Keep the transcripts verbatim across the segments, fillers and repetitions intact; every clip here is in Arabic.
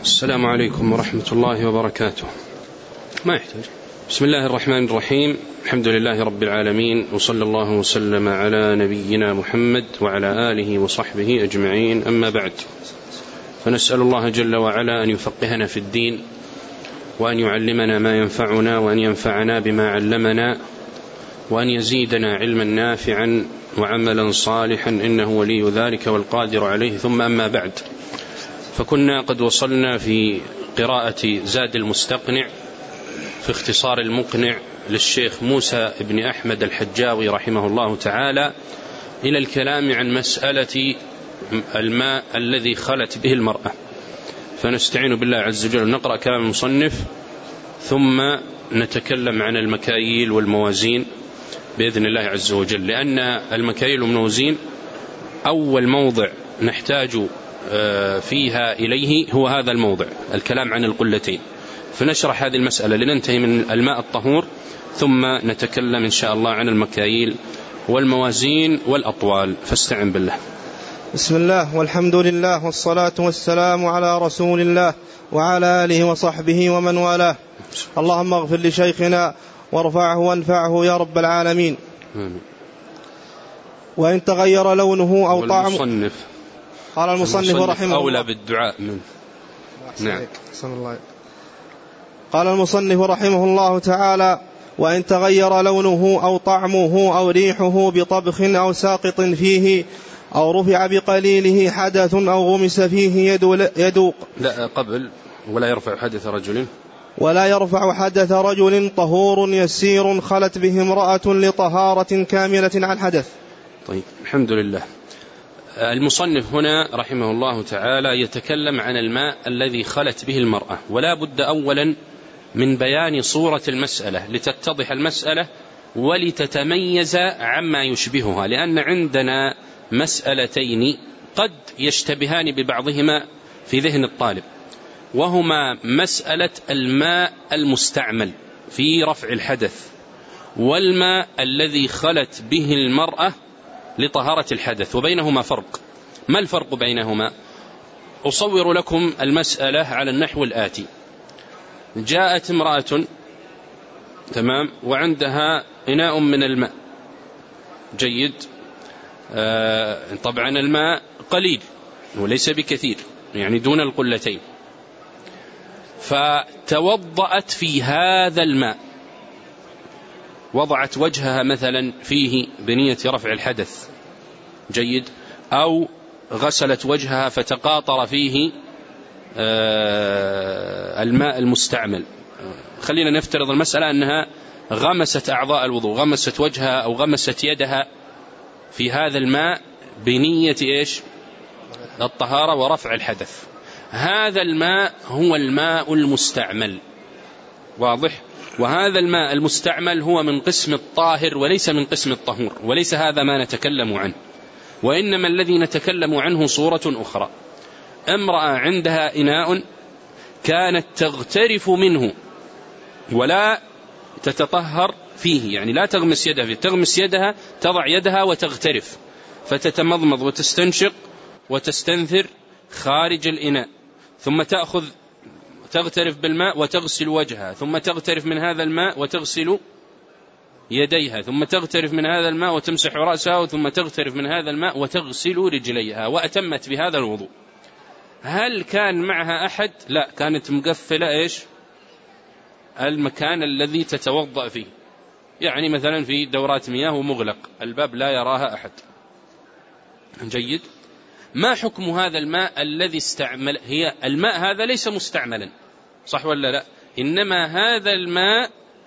السلام عليكم ورحمة الله وبركاته. ما يحتاج. بسم الله الرحمن الرحيم، الحمد لله رب العالمين، وصلى الله وسلم على نبينا محمد وعلى آله وصحبه أجمعين، أما بعد، فنسأل الله جل وعلا أن يفقهنا في الدين، وأن يعلمنا ما ينفعنا، وأن ينفعنا بما علمنا، وأن يزيدنا علما نافعا وعملا صالحا، إنه ولي ذلك والقادر عليه. ثم أما بعد، فكنا قد وصلنا في قراءة زاد المستقنع في اختصار المقنع للشيخ موسى بن أحمد الحجاوي رحمه الله تعالى إلى الكلام عن مسألة الماء الذي خلت به المرأة. فنستعين بالله عز وجل، نقرأ كلام المصنف ثم نتكلم عن المكاييل والموازين بإذن الله عز وجل، لأن المكاييل والموازين أول موضع نحتاج فيها إليه هو هذا الموضع، الكلام عن القلتين. فنشرح هذه المسألة لننتهي من الماء الطهور، ثم نتكلم إن شاء الله عن المكاييل والموازين والأطوال. فاستعن بالله. بسم الله والحمد لله والصلاة والسلام على رسول الله وعلى آله وصحبه ومن والاه. اللهم اغفر لشيخنا وارفعه وانفعه يا رب العالمين. آمين. وإن تغير لونه أو طعمه، قال المصنف رحمه أولى الله بالدعاء من نعم. قال المصنف رحمه الله تعالى: وإن تغير لونه أو طعمه أو ريحه بطبخ أو ساقط فيه، أو رفع بقليله حدث أو غمس فيه يدوق. لا قبل ولا يرفع حدث رجل ولا يرفع حدث رجل طهور يسير خلت به امرأة لطهارة كاملة عن حدث. طيب، الحمد لله. المصنف هنا رحمه الله تعالى يتكلم عن الماء الذي خلت به المرأة، ولا بد أولا من بيان صورة المسألة لتتضح المسألة ولتتميز عما يشبهها، لأن عندنا مسألتين قد يشتبهان ببعضهما في ذهن الطالب، وهما مسألة الماء المستعمل في رفع الحدث، والماء الذي خلت به المرأة لطهارة الحدث، وبينهما فرق. ما الفرق بينهما؟ أصور لكم المسألة على النحو الآتي: جاءت امرأة تمام وعندها إناء من الماء جيد، آه طبعا الماء قليل وليس بكثير، يعني دون القلتين، فتوضأت في هذا الماء، وضعت وجهها مثلا فيه بنية رفع الحدث جيد، أو غسلت وجهها فتقاطر فيه الماء المستعمل. خلينا نفترض المسألة أنها غمست أعضاء الوضوء، غمست وجهها أو غمست يدها في هذا الماء بنية إيش؟ الطهارة ورفع الحدث. هذا الماء هو الماء المستعمل، واضح؟ وهذا الماء المستعمل هو من قسم الطاهر وليس من قسم الطهور، وليس هذا ما نتكلم عنه، وإنما الذي نتكلم عنه صورة أخرى. امرأة عندها إناء كانت تغترف منه ولا تتطهر فيه، يعني لا تغمس يدها فيه، تغمس يدها، تضع يدها وتغترف، فتتمضمض وتستنشق وتستنثر خارج الإناء، ثم تأخذ تغترف بالماء وتغسل وجهها، ثم تغترف من هذا الماء وتغسل يديها، ثم تغترف من هذا الماء وتمسح رأسها، ثم تغترف من هذا الماء وتغسل رجليها، وأتمت بهذا الوضوء. هل كان معها أحد؟ لا، كانت مقفلة إيش؟ المكان الذي تتوضأ فيه، يعني مثلا في دورات مياه ومغلق، الباب لا يراها أحد جيد. ما حكم هذا الماء الذي استعمل؟ هي الماء هذا ليس مستعملا، صح ولا لا؟ إنما هذا الماء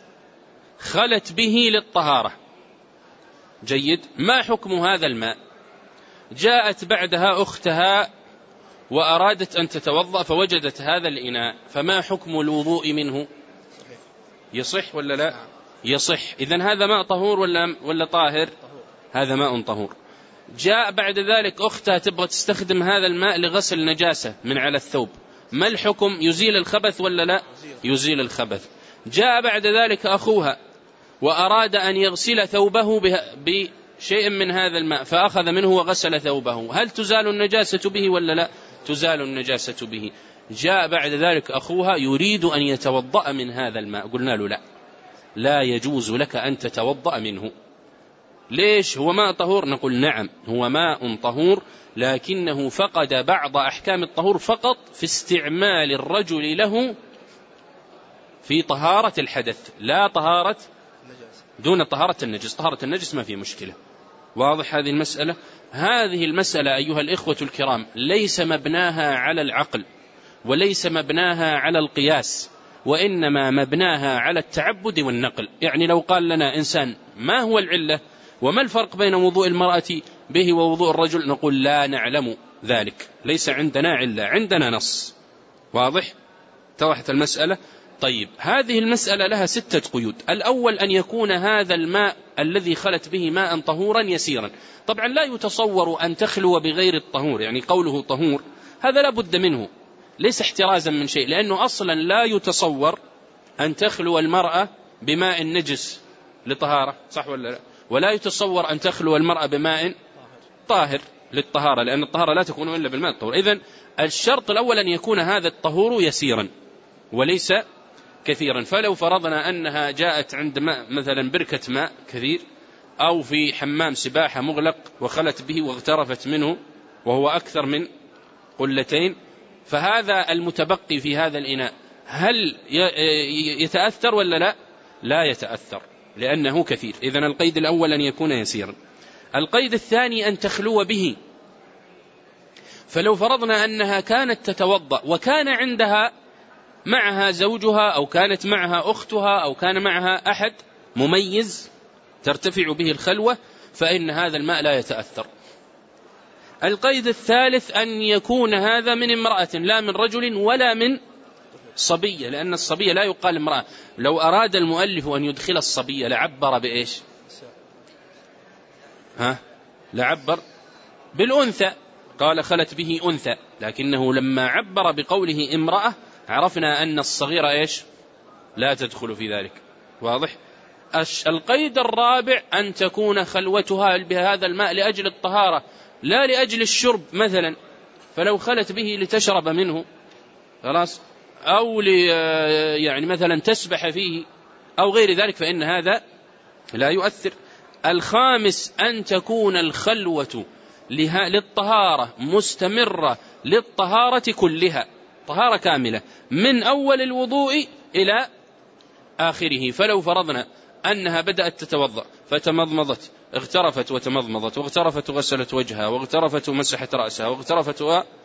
خلت به للطهارة جيد. ما حكم هذا الماء؟ جاءت بعدها أختها وأرادت أن تتوضأ فوجدت هذا الإناء، فما حكم الوضوء منه؟ يصح ولا لا؟ يصح. إذن هذا ماء طهور ولا, ولا طاهر؟ هذا ماء طهور. جاء بعد ذلك أختها تبغى تستخدم هذا الماء لغسل نجاسة من على الثوب، ما الحكم؟ يزيل الخبث ولا لا؟ يزيل الخبث. جاء بعد ذلك أخوها وأراد أن يغسل ثوبه بشيء من هذا الماء، فأخذ منه وغسل ثوبه، هل تزال النجاسة به ولا لا؟ تزال النجاسة به. جاء بعد ذلك أخوها يريد أن يتوضأ من هذا الماء، قلنا له لا، لا يجوز لك أن تتوضأ منه. ليش؟ هو ماء طهور؟ نقول نعم هو ماء طهور، لكنه فقد بعض أحكام الطهور فقط في استعمال الرجل له في طهارة الحدث، لا طهارة دون طهارة النجس. طهارة النجس ما في مشكلة. واضح هذه المسألة؟ هذه المسألة أيها الإخوة الكرام ليس مبناها على العقل وليس مبناها على القياس، وإنما مبناها على التعبد والنقل. يعني لو قال لنا إنسان ما هو العلة وما الفرق بين وضوء المرأة به ووضوء الرجل، نقول لا نعلم ذلك، ليس عندنا علة، عندنا نص. واضح؟ توضحت المسألة؟ طيب هذه المسألة لها ستة قيود. الأول أن يكون هذا الماء الذي خلت به ماء طهورا يسيرا. طبعا لا يتصور أن تخلو بغير الطهور، يعني قوله طهور هذا لا بد منه، ليس احترازا من شيء، لأنه أصلا لا يتصور أن تخلو المرأة بماء نجس لطهارة، صح ولا لا؟ ولا يتصور أن تخلو المرأة بماء طاهر للطهارة، لأن الطهارة لا تكون إلا بالماء الطهور. إذن الشرط الأول أن يكون هذا الطهور يسيرا وليس كثيرا. فلو فرضنا أنها جاءت عند ماء مثلا بركة ماء كثير أو في حمام سباحة مغلق وخلت به واغترفت منه وهو أكثر من قلتين، فهذا المتبقي في هذا الإناء هل يتأثر ولا لا؟ لا يتأثر لأنه كثير. إذن القيد الأول أن يكون يسيرا. القيد الثاني أن تخلو به. فلو فرضنا أنها كانت تتوضأ وكان عندها معها زوجها أو كانت معها أختها أو كان معها أحد مميز ترتفع به الخلوة، فإن هذا الماء لا يتأثر. القيد الثالث أن يكون هذا من امرأة لا من رجل ولا من صبية، لأن الصبية لا يقال امرأة. لو أراد المؤلف أن يدخل الصبية لعبر بإيش؟ ها؟ لعبر بالأنثى، قال خلت به أنثى، لكنه لما عبر بقوله امرأة عرفنا أن الصغيرة إيش؟ لا تدخل في ذلك. واضح؟ القيد الرابع أن تكون خلوتها بهذا الماء لأجل الطهارة لا لأجل الشرب مثلا، فلو خلت به لتشرب منه خلاص، أو يعني مثلا تسبح فيه أو غير ذلك، فإن هذا لا يؤثر. الخامس أن تكون الخلوة للطهارة مستمرة للطهارة كلها، طهارة كاملة من أول الوضوء إلى آخره. فلو فرضنا أنها بدأت تتوضأ فتمضمضت، اغترفت وتمضمضت، واغترفت وغسلت وجهها، واغترفت ومسحت رأسها، واغترفت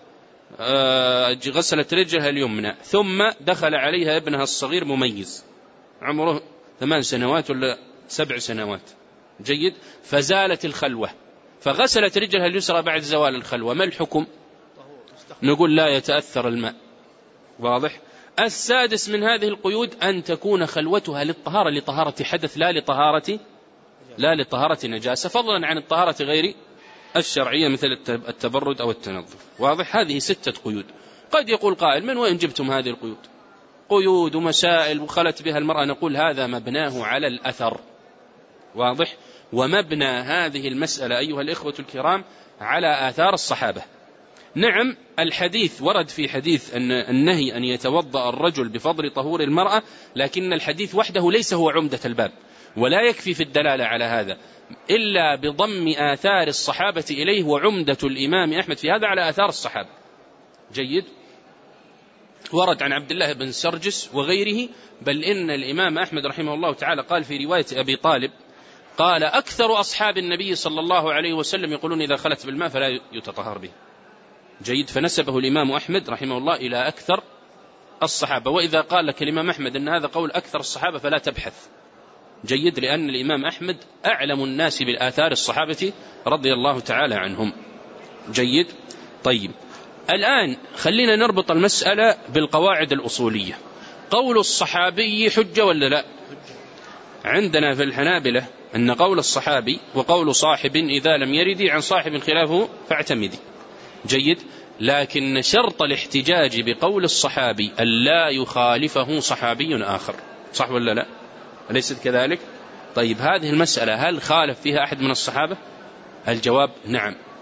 وغسلت رجلها اليمنى، ثم دخل عليها ابنها الصغير مميز عمره ثمان سنوات ولا سبع سنوات، جيد، فزالت الخلوة فغسلت رجلها اليسرى بعد زوال الخلوة، ما الحكم؟ نقول لا يتأثر الماء. واضح؟ السادس من هذه القيود أن تكون خلوتها للطهارة، لطهارة حدث لا لطهارة لا لطهارة نجاسة، فضلا عن الطهارة غير الشرعية مثل التبرد أو التنظف. واضح؟ هذه ستة قيود. قد يقول قائل من وين جبتم هذه القيود؟ قيود ومسائل وخلت بها المرأة. نقول هذا مبناه على الأثر. واضح؟ ومبنى هذه المسألة أيها الإخوة الكرام على آثار الصحابة. نعم الحديث ورد في حديث أن النهي أن يتوضأ الرجل بفضل طهور المرأة، لكن الحديث وحده ليس هو عمدة الباب، ولا يكفي في الدلالة على هذا إلا بضم آثار الصحابة إليه، وعمدة الإمام أحمد في هذا على آثار الصحابة. جيد. ورد عن عبد الله بن سرجس وغيره، بل إن الإمام أحمد رحمه الله تعالى قال في رواية أبي طالب قال أكثر أصحاب النبي صلى الله عليه وسلم يقولون إذا خلت بالماء فلا يتطهر به. جيد. فنسبه الإمام أحمد رحمه الله إلى أكثر الصحابة. وإذا قال لك الإمام أحمد أن هذا قول أكثر الصحابة فلا تبحث. جيد. لأن الإمام أحمد أعلم الناس بالآثار الصحابة رضي الله تعالى عنهم. جيد. طيب الآن خلينا نربط المسألة بالقواعد الأصولية. قول الصحابي حجة ولا لا؟ عندنا في الحنابلة أن قول الصحابي وقول صاحب إذا لم يرد عن صاحب خلافه فاعتمدي. جيد. لكن شرط الاحتجاج بقول الصحابي ألا يخالفه صحابي آخر، صح ولا لا؟ أليست كذلك؟ طيب هذه المسألة هل خالف فيها أحد من الصحابة؟ الجواب نعم.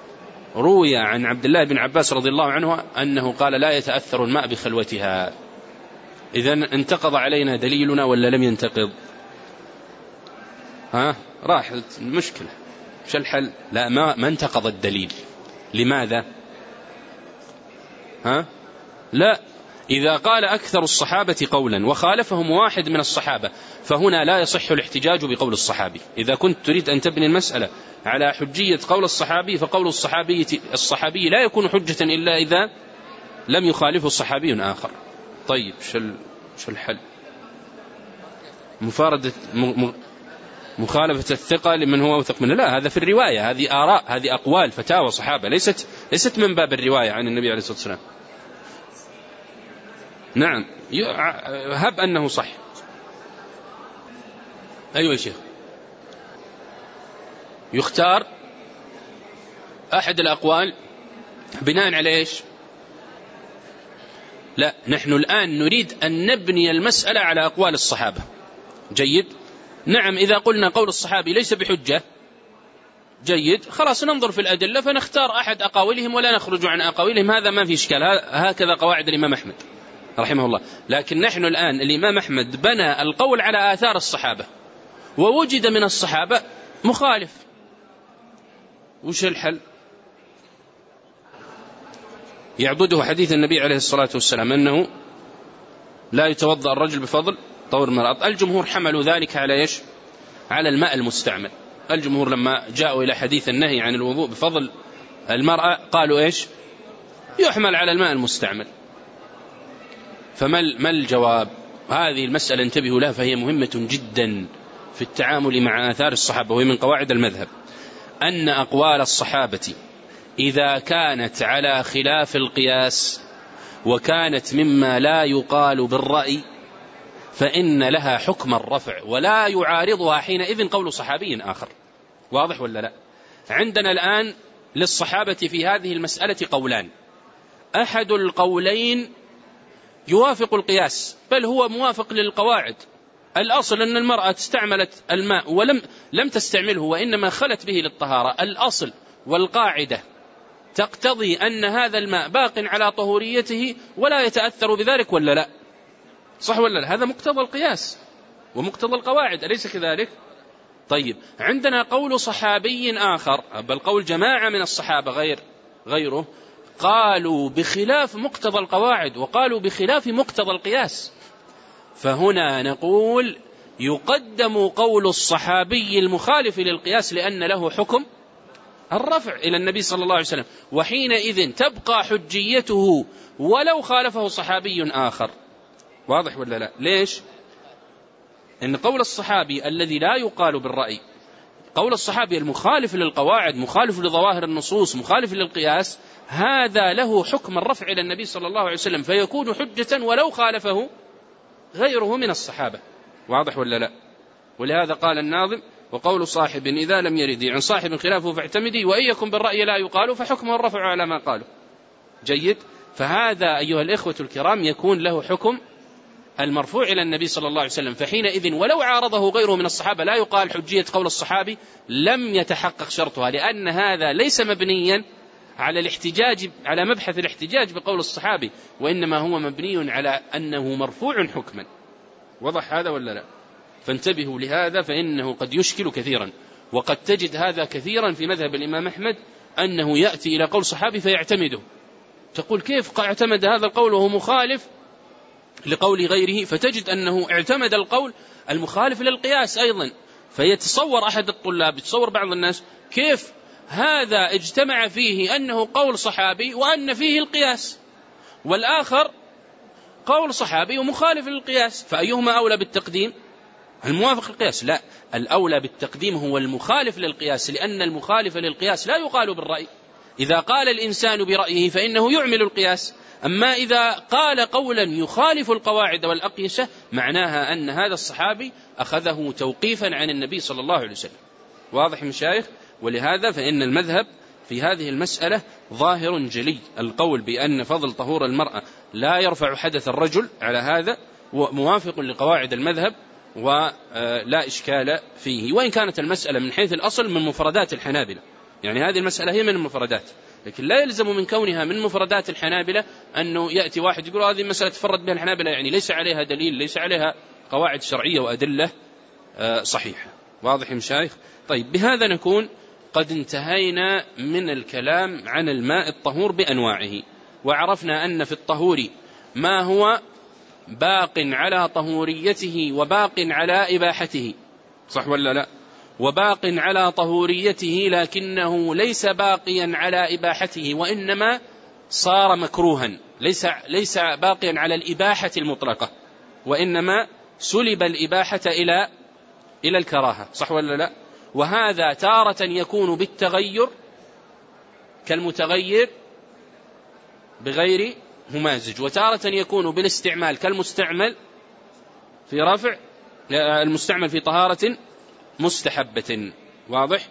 روي عن عبد الله بن عباس رضي الله عنه أنه قال لا يتأثر الماء بخلوتها. إذن انتقض علينا دليلنا ولا لم ينتقض؟ ها راحت المشكلة، شو الحل؟ لا ما, ما انتقض الدليل. لماذا؟ ها لا، إذا قال أكثر الصحابة قولا وخالفهم واحد من الصحابة فهنا لا يصح الاحتجاج بقول الصحابي. إذا كنت تريد أن تبني المسألة على حجية قول الصحابي فقول الصحابي الصحابي لا يكون حجة إلا إذا لم يخالفه صحابي آخر. طيب شو شو الحل؟ مفاردة م... مخالفة الثقة لمن هو أوثق منه؟ لا، هذا في الرواية، هذه آراء، هذه أقوال فتاوى صحابة، ليست ليست من باب الرواية عن النبي عليه الصلاة والسلام. نعم هب أنه صح. أيوة يا شيخ، يختار أحد الأقوال بناء على إيش؟ لا، نحن الآن نريد أن نبني المسألة على أقوال الصحابة. جيد، نعم، إذا قلنا قول الصحابي ليس بحجة جيد، خلاص ننظر في الأدلة فنختار أحد أقاويلهم ولا نخرج عن أقاويلهم، هذا ما في إشكال، هكذا قواعد الإمام أحمد رحمه الله. لكن نحن الآن الإمام أحمد بنى القول على آثار الصحابة ووجد من الصحابة مخالف، وش الحل؟ يعبده حديث النبي عليه الصلاة والسلام أنه لا يتوضأ الرجل بفضل طور المرأة. الجمهور حملوا ذلك على إيش؟ على الماء المستعمل. الجمهور لما جاءوا إلى حديث النهي عن الوضوء بفضل المرأة قالوا إيش؟ يحمل على الماء المستعمل. فما ما الجواب؟ هذه المسألة انتبهوا لها فهي مهمة جدا في التعامل مع آثار الصحابة، وهي من قواعد المذهب، أن أقوال الصحابة إذا كانت على خلاف القياس وكانت مما لا يقال بالرأي فإن لها حكم الرفع ولا يعارضها حينئذ قول صحابي آخر. واضح ولا لا؟ عندنا الآن للصحابة في هذه المسألة قولان، أحد القولين يوافق القياس بل هو موافق للقواعد. الأصل أن المرأة استعملت الماء ولم لم تستعمله وإنما خلت به للطهارة، الأصل والقاعدة تقتضي أن هذا الماء باق على طهوريته ولا يتأثر بذلك ولا لا؟ صح ولا لا؟ هذا مقتضى القياس ومقتضى القواعد، أليس كذلك؟ طيب، عندنا قول صحابي آخر بل قول جماعة من الصحابة غير غيره قالوا بخلاف مقتضى القواعد وقالوا بخلاف مقتضى القياس، فهنا نقول يقدم قول الصحابي المخالف للقياس لأن له حكم الرفع إلى النبي صلى الله عليه وسلم، وحينئذ تبقى حجيته ولو خالفه صحابي آخر. واضح ولا لا؟ ليش؟ إن قول الصحابي الذي لا يقال بالرأي، قول الصحابي المخالف للقواعد، مخالف لظواهر النصوص، مخالف للقياس، هذا له حكم الرفع إلى النبي صلى الله عليه وسلم فيكون حجة ولو خالفه غيره من الصحابة. واضح ولا لا؟ ولهذا قال الناظم: وقول صاحب إذا لم يردي عن صاحب خلافه فاعتمدي، وإن يكن بالرأي لا يقال فحكمه الرفع على ما قالوا. جيد، فهذا أيها الإخوة الكرام يكون له حكم المرفوع إلى النبي صلى الله عليه وسلم، فحينئذ ولو عارضه غيره من الصحابة لا يقال حجية قول الصحابي، لم يتحقق شرطها، لأن هذا ليس مبنيا على الاحتجاج على مبحث الاحتجاج بقول الصحابي، وإنما هو مبني على أنه مرفوع حكما. وضح هذا ولا لا؟ فانتبهوا لهذا، فإنه قد يشكل كثيرا، وقد تجد هذا كثيرا في مذهب الإمام أحمد، أنه يأتي إلى قول صحابي فيعتمده. تقول كيف اعتمد هذا القول وهو مخالف لقول غيره؟ فتجد أنه اعتمد القول المخالف للقياس أيضا. فيتصور أحد الطلاب، يتصور بعض الناس كيف هذا اجتمع فيه أنه قول صحابي وأن فيه القياس، والآخر قول صحابي ومخالف للقياس، فأيهما أولى بالتقديم؟ الموافق للقياس. لا، الأولى بالتقديم هو المخالف للقياس، لأن المخالف للقياس لا يقال بالرأي. إذا قال الإنسان برأيه فإنه يعمل القياس، أما إذا قال قولا يخالف القواعد والأقيسة معناها أن هذا الصحابي أخذه توقيفا عن النبي صلى الله عليه وسلم. واضح مشايخ؟ ولهذا فإن المذهب في هذه المسألة ظاهر جلي، القول بأن فضل طهور المرأة لا يرفع حدث الرجل على هذا موافق لقواعد المذهب ولا إشكال فيه، وإن كانت المسألة من حيث الأصل من مفردات الحنابلة، يعني هذه المسألة هي من المفردات، لكن لا يلزم من كونها من مفردات الحنابلة أنه يأتي واحد يقول هذه مسألة تفرد بها الحنابلة، يعني ليس عليها دليل، ليس عليها قواعد شرعية وأدلة صحيحة. واضح يا مشايخ؟ طيب، بهذا نكون قد انتهينا من الكلام عن الماء الطهور بأنواعه، وعرفنا أن في الطهور ما هو باق على طهوريته وباق على إباحته، صح ولا لا؟ وباق على طهوريته لكنه ليس باقيا على إباحته، وإنما صار مكروها، ليس, ليس باقيا على الإباحة المطلقة، وإنما سلب الإباحة إلى إلى الكراهة، صح ولا لا؟ وهذا تارة يكون بالتغير كالمتغير بغير ممازج، وتارة يكون بالاستعمال كالمستعمل في رفع المستعمل في طهارة مستحبة. واضح؟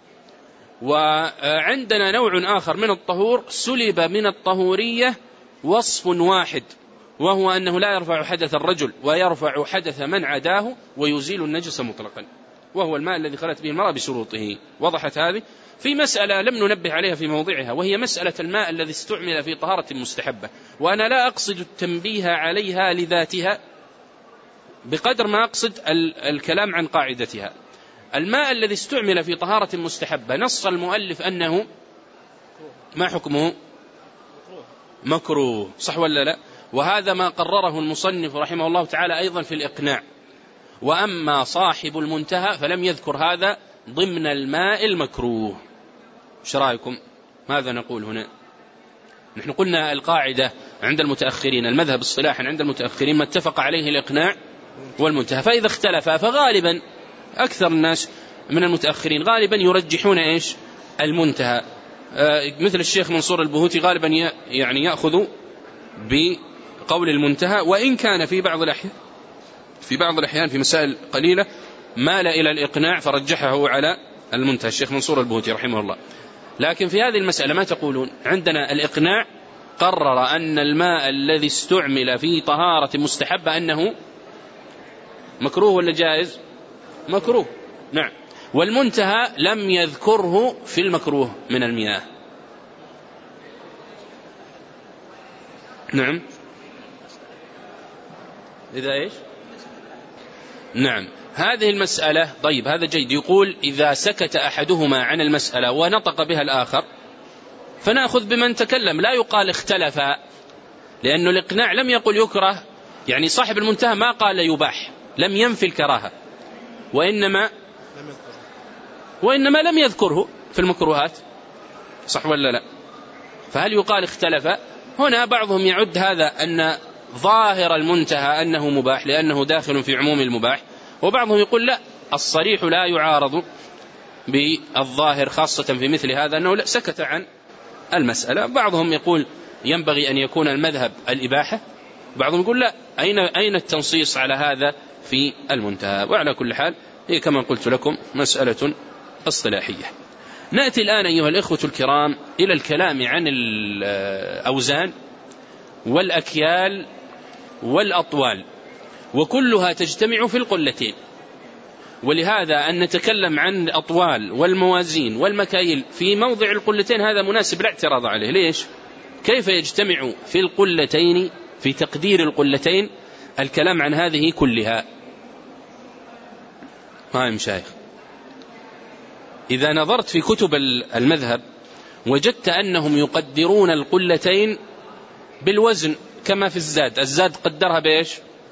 وعندنا نوع آخر من الطهور سلب من الطهورية وصف واحد، وهو أنه لا يرفع حدث الرجل ويرفع حدث من عداه ويزيل النجس مطلقا، وهو الماء الذي خلت به المرأة بشروطه. وضحت هذه؟ في مسألة لم ننبه عليها في موضعها، وهي مسألة الماء الذي استعمل في طهارة مستحبة، وأنا لا أقصد التنبيه عليها لذاتها بقدر ما أقصد الكلام عن قاعدتها. الماء الذي استعمل في طهارة مستحبة نص المؤلف أنه ما حكمه؟ مكروه، صح ولا لا؟ وهذا ما قرره المصنف رحمه الله تعالى أيضا في الإقناع. وأما صاحب المنتهى فلم يذكر هذا ضمن الماء المكروه. ايش رأيكم؟ ماذا نقول هنا؟ نحن قلنا القاعدة عند المتأخرين، المذهب الصلاح عند المتأخرين ما اتفق عليه الإقناع والمنتهى، فإذا اختلفا فغالبا أكثر الناس من المتأخرين غالبا يرجحون إيش؟ المنتهى، مثل الشيخ منصور البهوتي غالبا يعني يأخذ بقول المنتهى، وإن كان في بعض الأحيان في بعض الأحيان في مسائل قليلة مال إلى الإقناع فرجحه على المنتهى الشيخ منصور البهوتي رحمه الله. لكن في هذه المسألة ما تقولون؟ عندنا الإقناع قرر أن الماء الذي استعمل في طهارة مستحبة أنه مكروه ولا جائز؟ مكروه، نعم. والمنتهى لم يذكره في المكروه من المياه، نعم. إذا إيش؟ نعم، هذه المسألة. طيب، هذا جيد. يقول إذا سكت أحدهما عن المسألة ونطق بها الآخر فنأخذ بمن تكلم، لا يقال اختلف، لأنه الإقناع لم يقل يكره، يعني صاحب المنتهى ما قال يباح، لم ينفي الكراهة، وإنما وإنما لم يذكره في المكروهات، صح ولا لا؟ فهل يقال اختلف؟ هنا بعضهم يعد هذا أن ظاهر المنتهى أنه مباح لأنه داخل في عموم المباح، وبعضهم يقول لا، الصريح لا يعارض بالظاهر، خاصة في مثل هذا أنه لا سكت عن المسألة. بعضهم يقول ينبغي أن يكون المذهب الإباحة، بعضهم يقول لا، أين أين التنصيص على هذا في المنتهى؟ وعلى كل حال هي كما قلت لكم مسألة اصطلاحية. نأتي الآن أيها الإخوة الكرام إلى الكلام عن الأوزان والأكيال والأطوال، وكلها تجتمع في القلتين، ولهذا أن نتكلم عن الأطوال والموازين والمكاييل في موضع القلتين هذا مناسب لا اعتراض عليه. ليش؟ كيف يجتمع في القلتين في تقدير القلتين الكلام عن هذه كلها؟ ها مشايخ، إذا نظرت في كتب المذهب وجدت أنهم يقدرون القلتين بالوزن كما في الزاد. الزاد قدرها بإيش؟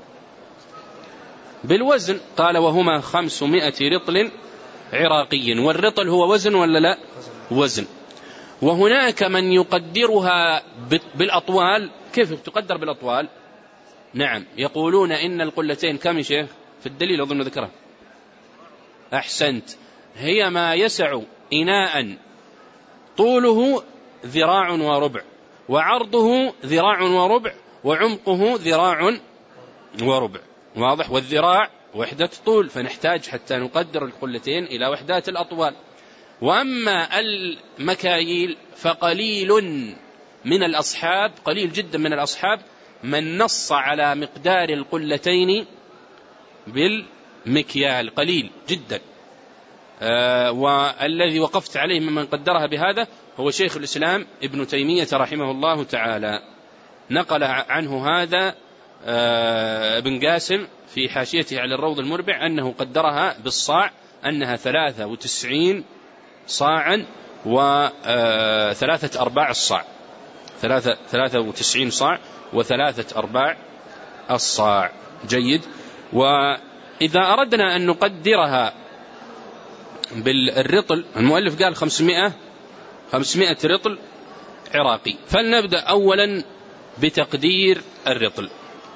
بالوزن، قال وهما خمسمائة رطل عراقي، والرطل هو وزن ولا لا؟ وزن. وهناك من يقدرها بالأطوال. كيف تقدر بالأطوال؟ نعم، يقولون إن القلتين كم يا شيخ؟ في الدليل أظن ذكرها. أحسنت، هي ما يسع إناء طوله ذراع وربع، وعرضه ذراع وربع، وعمقه ذراع وربع. واضح؟ والذراع وحدة طول، فنحتاج حتى نقدر القلتين إلى وحدات الأطوال. وأما المكاييل فقليل من الأصحاب، قليل جدا من الأصحاب من نص على مقدار القلتين بالمكيال، قليل جدا. آه والذي وقفت عليه ممن قدرها بهذا هو شيخ الإسلام ابن تيمية رحمه الله تعالى، نقل عنه هذا ابن قاسم في حاشيته على الروض المربع أنه قدرها بالصاع أنها ثلاثة وتسعين صاعا وثلاثة أرباع الصاع، ثلاثة, ثلاثة وتسعين صاع وثلاثة أرباع الصاع. جيد. وإذا أردنا أن نقدرها بالرطل، المؤلف قال خمسمائة خمسمائة رطل عراقي، فلنبدأ أولا بتقدير الرطل.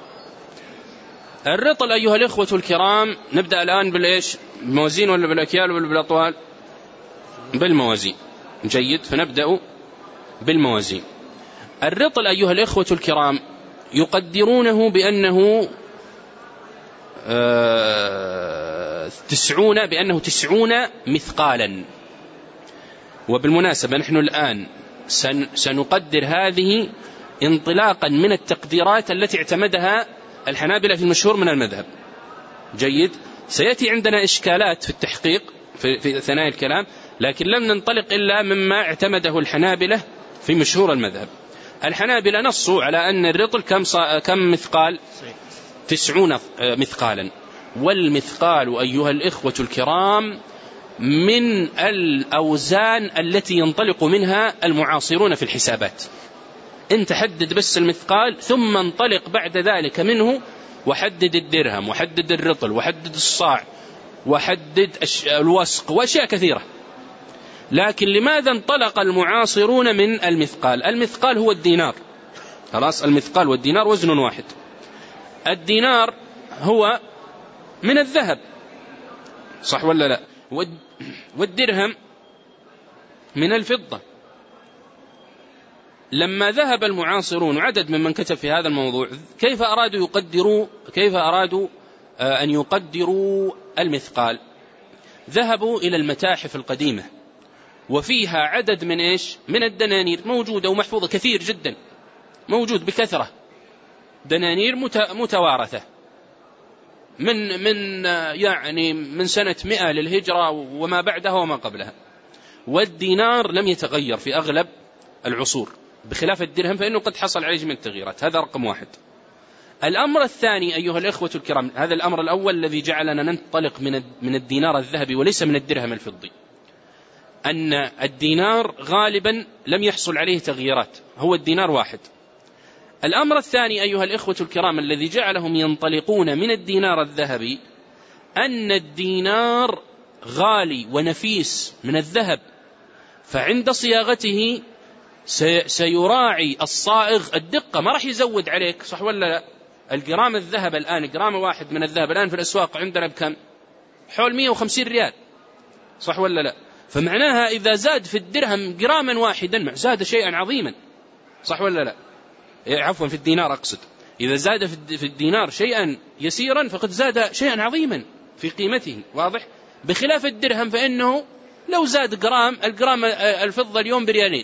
الرطل أيها الإخوة الكرام، نبدأ الآن بالإيش؟ بالموازين ولا بالأكيال ولا بالأطوال؟ بالموازين. جيد. فنبدأ بالموازين. الرطل أيها الإخوة الكرام يقدرونه بأنه تسعون بأنه تسعون مثقالا. وبالمناسبة نحن الآن سنقدر هذه انطلاقا من التقديرات التي اعتمدها الحنابلة في المشهور من المذهب. جيد. سيأتي عندنا إشكالات في التحقيق في, في ثنايا الكلام، لكن لم ننطلق إلا مما اعتمده الحنابلة في مشهور المذهب. الحنابلة نصوا على أن الرطل كم, كم مثقال؟ تسعون مثقالا. والمثقال أيها الإخوة الكرام من الأوزان التي ينطلق منها المعاصرون في الحسابات. انت حدد بس المثقال، ثم انطلق بعد ذلك منه وحدد الدرهم وحدد الرطل وحدد الصاع وحدد الوسق وأشياء كثيرة. لكن لماذا انطلق المعاصرون من المثقال؟ المثقال هو الدينار. خلاص، المثقال والدينار وزن واحد. الدينار هو من الذهب، صح ولا لا؟ والدرهم من الفضة. لما ذهب المعاصرون وعدد ممن كتب في هذا الموضوع كيف أرادوا يقدروا كيف أرادوا أن يقدروا المثقال؟ ذهبوا إلى المتاحف القديمة، وفيها عدد من إيش؟ من الدنانير موجودة ومحفوظة كثير جدا، موجود بكثرة، دنانير متوارثة من من يعني من سنة مئة للهجرة وما بعدها وما قبلها. والدينار لم يتغير في أغلب العصور، بخلاف الدرهم فإنه قد حصل عليه من التغييرات. هذا رقم واحد. الأمر الثاني أيها الإخوة الكرام، هذا الأمر الأول الذي جعلنا ننطلق من من الدينار الذهبي وليس من الدرهم الفضي، أن الدينار غالبا لم يحصل عليه تغييرات، هو الدينار واحد. الأمر الثاني أيها الإخوة الكرام الذي جعلهم ينطلقون من الدينار الذهبي أن الدينار غالي ونفيس من الذهب، فعند صياغته سيراعي الصائغ الدقة، ما راح يزود عليك، صح ولا لا؟ الجرام الذهب الآن، جرام واحد من الذهب الآن في الأسواق عندنا بكم؟ حول مئة وخمسين ريال، صح ولا لا؟ فمعناها إذا زاد في الدرهم جراما واحدا زاد شيئا عظيما، صح ولا لا؟ عفوا في الدينار أقصد، إذا زاد في الدينار شيئا يسيرا فقد زاد شيئا عظيما في قيمته، واضح؟ بخلاف الدرهم فإنه لو زاد جرام، الجرام الفضة اليوم بريالين،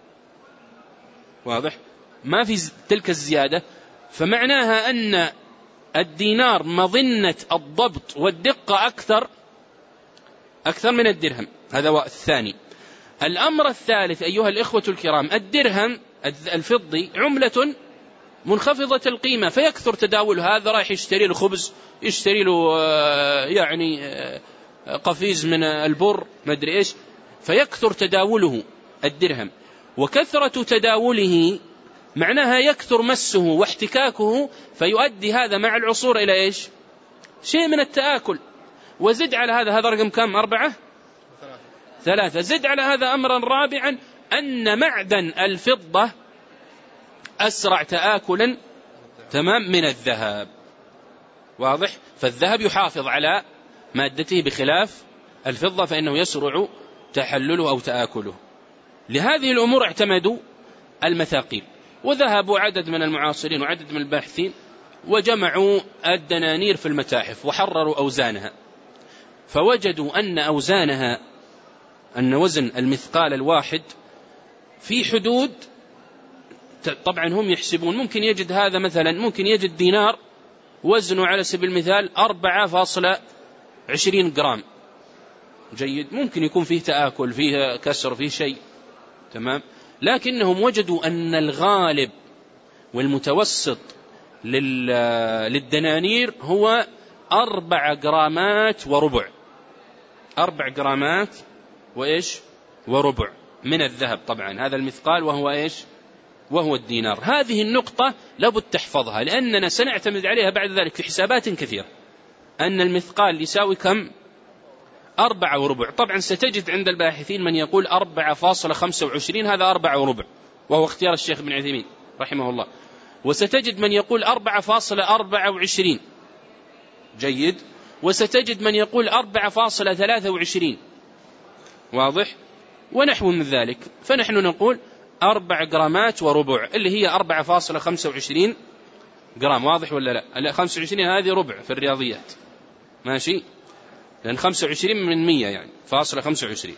واضح؟ ما في تلك الزيادة. فمعناها أن الدينار مظنة الضبط والدقة أكثر أكثر من الدرهم. هذا هو الثاني. الأمر الثالث أيها الإخوة الكرام، الدرهم الفضي عملة منخفضة القيمة، فيكثر تداول. هذا رايح يشتري له خبز، يشتري له يعني قفيز من البر، ما أدري إيش، فيكثر تداوله الدرهم. وكثرة تداوله معناها يكثر مسه واحتكاكه، فيؤدي هذا مع العصور إلى إيش؟ شيء من التآكل. وزد على هذا، هذا رقم كم؟ أربعة ثلاثة. زد على هذا أمرا رابعا، أن معدن الفضة أسرع تآكلا تمام من الذهب، واضح؟ فالذهب يحافظ على مادته بخلاف الفضة فإنه يسرع تحلله أو تآكله. لهذه الأمور اعتمدوا المثاقيل، وذهبوا عدد من المعاصرين وعدد من الباحثين وجمعوا الدنانير في المتاحف وحرروا أوزانها، فوجدوا أن أوزانها، أن وزن المثقال الواحد في حدود، طبعا هم يحسبون ممكن يجد هذا مثلا، ممكن يجد دينار وزنه على سبيل المثال أربعة فاصلة عشرين جرام. جيد. ممكن يكون فيه تآكل، فيه كسر، فيه شيء، تمام. لكنهم وجدوا أن الغالب والمتوسط للدنانير هو أربع جرامات وربع، أربع جرامات وإيش وربع من الذهب. طبعا هذا المثقال وهو إيش وهو الدينار. هذه النقطة لابد تحفظها، لأننا سنعتمد عليها بعد ذلك في حسابات كثيرة، أن المثقال يساوي كم؟ أربعة وربع. طبعا ستجد عند الباحثين من يقول أربعة فاصلة خمسة وعشرين، هذا أربعة وربع وهو اختيار الشيخ ابن عثيمين رحمه الله، وستجد من يقول أربعة فاصلة أربعة وعشرين، جيد، وستجد من يقول أربعة فاصلة ثلاثة وعشرين، واضح، ونحو من ذلك. فنحن نقول أربع جرامات وربع اللي هي أربعة فاصلة خمسة وعشرين جرام، واضح ولا لا؟ خمسة وعشرين هذه ربع في الرياضيات، ماشي، لأن خمسة وعشرين من مية يعني فاصلة خمسة وعشرين.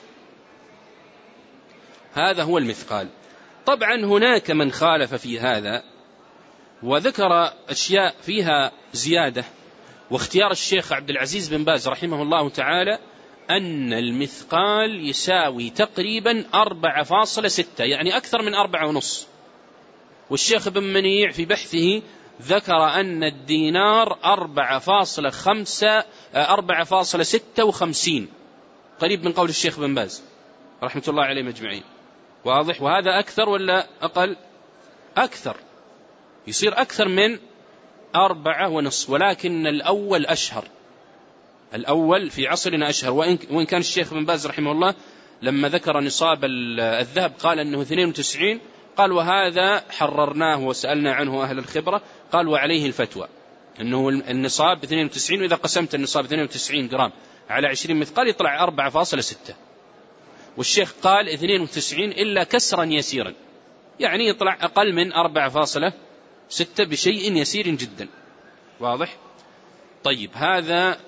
هذا هو المثقال. طبعا هناك من خالف في هذا وذكر أشياء فيها زيادة، واختيار الشيخ عبد العزيز بن باز رحمه الله تعالى أن المثقال يساوي تقريبا أربعة فاصلة ستة، يعني أكثر من أربعة ونص. والشيخ بن منيع في بحثه ذكر أن الدينار أربعة فاصلة خمسة أربعة فاصلة ستة وخمسين، قريب من قول الشيخ بن باز رحمة الله عليه مجمعين، واضح. وهذا أكثر ولا أقل؟ أكثر، يصير أكثر من أربعة ونص، ولكن الأول أشهر، الأول في عصرنا أشهر. وإن كان الشيخ بن باز رحمه الله لما ذكر نصاب الذهب قال أنه اثنين وتسعين، قال وهذا حررناه وسألنا عنه أهل الخبرة، قال وعليه الفتوى أنه النصاب اثنين وتسعين، وإذا قسمت النصاب اثنين وتسعين جرام على عشرين مثقال يطلع أربعة فاصلة ستة. والشيخ قال اثنين وتسعين إلا كسرا يسيرا، يعني يطلع أقل من أربعة فاصلة ستة بشيء يسير جدا، واضح. طيب هذا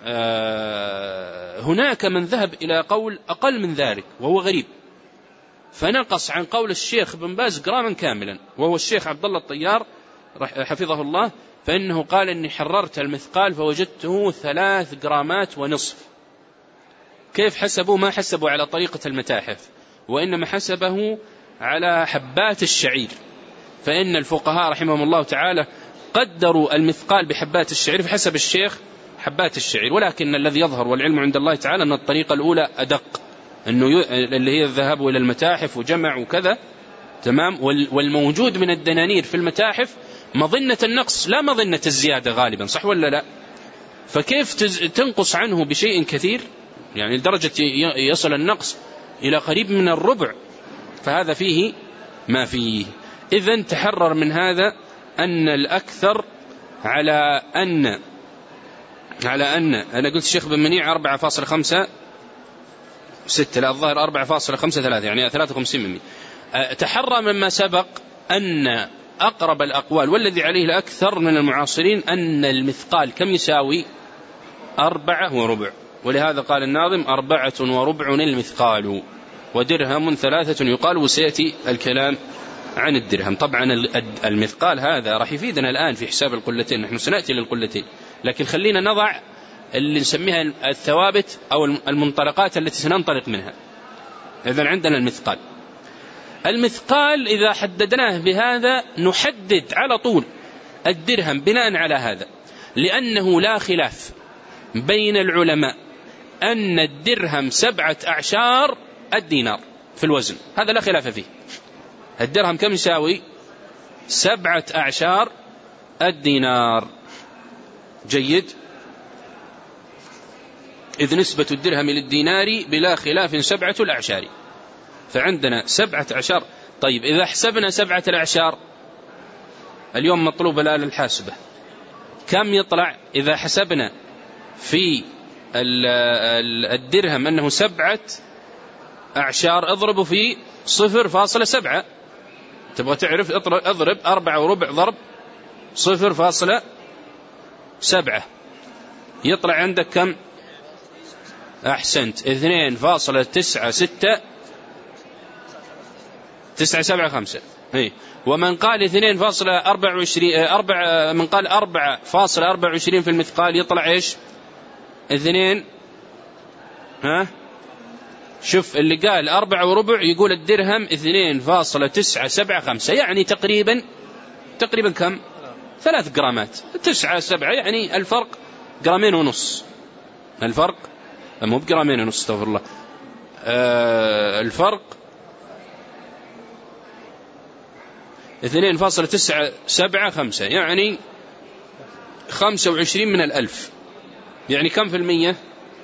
آه هناك من ذهب إلى قول أقل من ذلك وهو غريب، فنقص عن قول الشيخ بن باز جراما كاملا، وهو الشيخ عبد الله الطيار حفظه الله، فإنه قال إني حررت المثقال فوجدته ثلاث جرامات ونصف. كيف حسبوا؟ ما حسبوا على طريقة المتاحف، وإنما حسبه على حبات الشعير، فإن الفقهاء رحمهم الله تعالى قدروا المثقال بحبات الشعير فحسب الشيخ حبات الشعير. ولكن الذي يظهر والعلم عند الله تعالى أن الطريقة الأولى أدق، أنه اللي هي الذهاب إلى المتاحف وجمع وكذا، تمام. والموجود من الدنانير في المتاحف مظنة النقص لا مظنة الزيادة غالبا، صح ولا لا؟ فكيف تنقص عنه بشيء كثير، يعني لدرجة يصل النقص إلى قريب من الربع، فهذا فيه ما فيه. إذن تحرر من هذا أن الأكثر على أن على أن أنا قلت الشيخ بن منيع أربعة فاصلة خمسة ستة، لا الظاهر أربعة فاصلة خمسة ثلاثة، يعني ثلاثة وخمسين من مئة. تحرى مما سبق أن أقرب الأقوال والذي عليه الأكثر من المعاصرين أن المثقال كم يساوي؟ أربعة وربع، ولهذا قال الناظم أربعة وربع المثقال ودرهم ثلاثة يقال، وسيأتي الكلام عن الدرهم. طبعا المثقال هذا راح يفيدنا الآن في حساب القلتين، نحن سنأتي للقلتين، لكن خلينا نضع اللي نسميها الثوابت أو المنطلقات التي سننطلق منها. إذن عندنا المثقال. المثقال إذا حددناه بهذا نحدد على طول الدرهم بناء على هذا، لأنه لا خلاف بين العلماء أن الدرهم سبعة أعشار الدينار في الوزن، هذا لا خلاف فيه. الدرهم كم يساوي؟ سبعة أعشار الدينار، جيد. إذ نسبة الدرهم للدينار بلا خلاف سبعة الأعشار، فعندنا سبعة أعشار. طيب إذا حسبنا سبعة الأعشار، اليوم مطلوب الآلة الحاسبة، كم يطلع إذا حسبنا في الدرهم أنه سبعة أعشار؟ اضربوا في صفر فاصلة سبعة، تبغى تعرف اضرب أربعة وربع ضرب صفر فاصلة سبعة، يطلع عندك كم؟ أحسنت، اثنين فاصلة تسعة ستة تسعة سبعة خمسة. هي ومن قال اثنين فاصلة أربعة وعشرين أربعة، من قال أربعة فاصلة أربعة وعشرين في المثقال يطلع إيش؟ اثنين ها شوف اللي قال أربعة وربع يقول الدرهم اثنين فاصلة تسعة سبعة خمسة، يعني تقريبا تقريبا كم؟ ثلاث جرامات. تسعة سبعة يعني الفرق جرامين ونص. الفرق مو بجرامين ونص، استغفر الله، آه الفرق اثنين فاصلة تسعة سبعة خمسة، يعني خمسة وعشرين من الألف. يعني كم في المية؟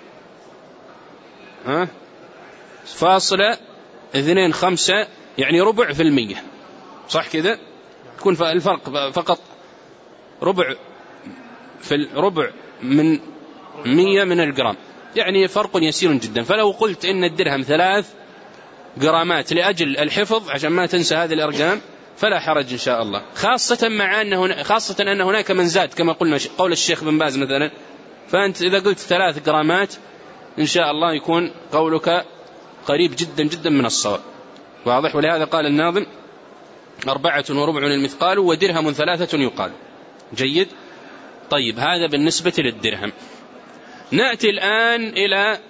ها فاصلة اثنين خمسة، يعني ربع في المية، صح كذا؟ يكون الفرق فقط ربع في ربع من مية من الجرام، يعني فرق يسير جدا. فلو قلت إن الدرهم ثلاث جرامات لأجل الحفظ عشان ما تنسى هذه الأرقام فلا حرج إن شاء الله، خاصة مع أن هنا خاصة أن هناك من زاد كما قلنا قول الشيخ بن باز مثلا. فأنت إذا قلت ثلاث جرامات إن شاء الله يكون قولك قريب جدا جدا من الصواب، واضح؟ ولهذا قال الناظم أربعة وربع المثقال ودرهم ثلاثة يقال. جيد. طيب هذا بالنسبة للدرهم. نأتي الآن إلى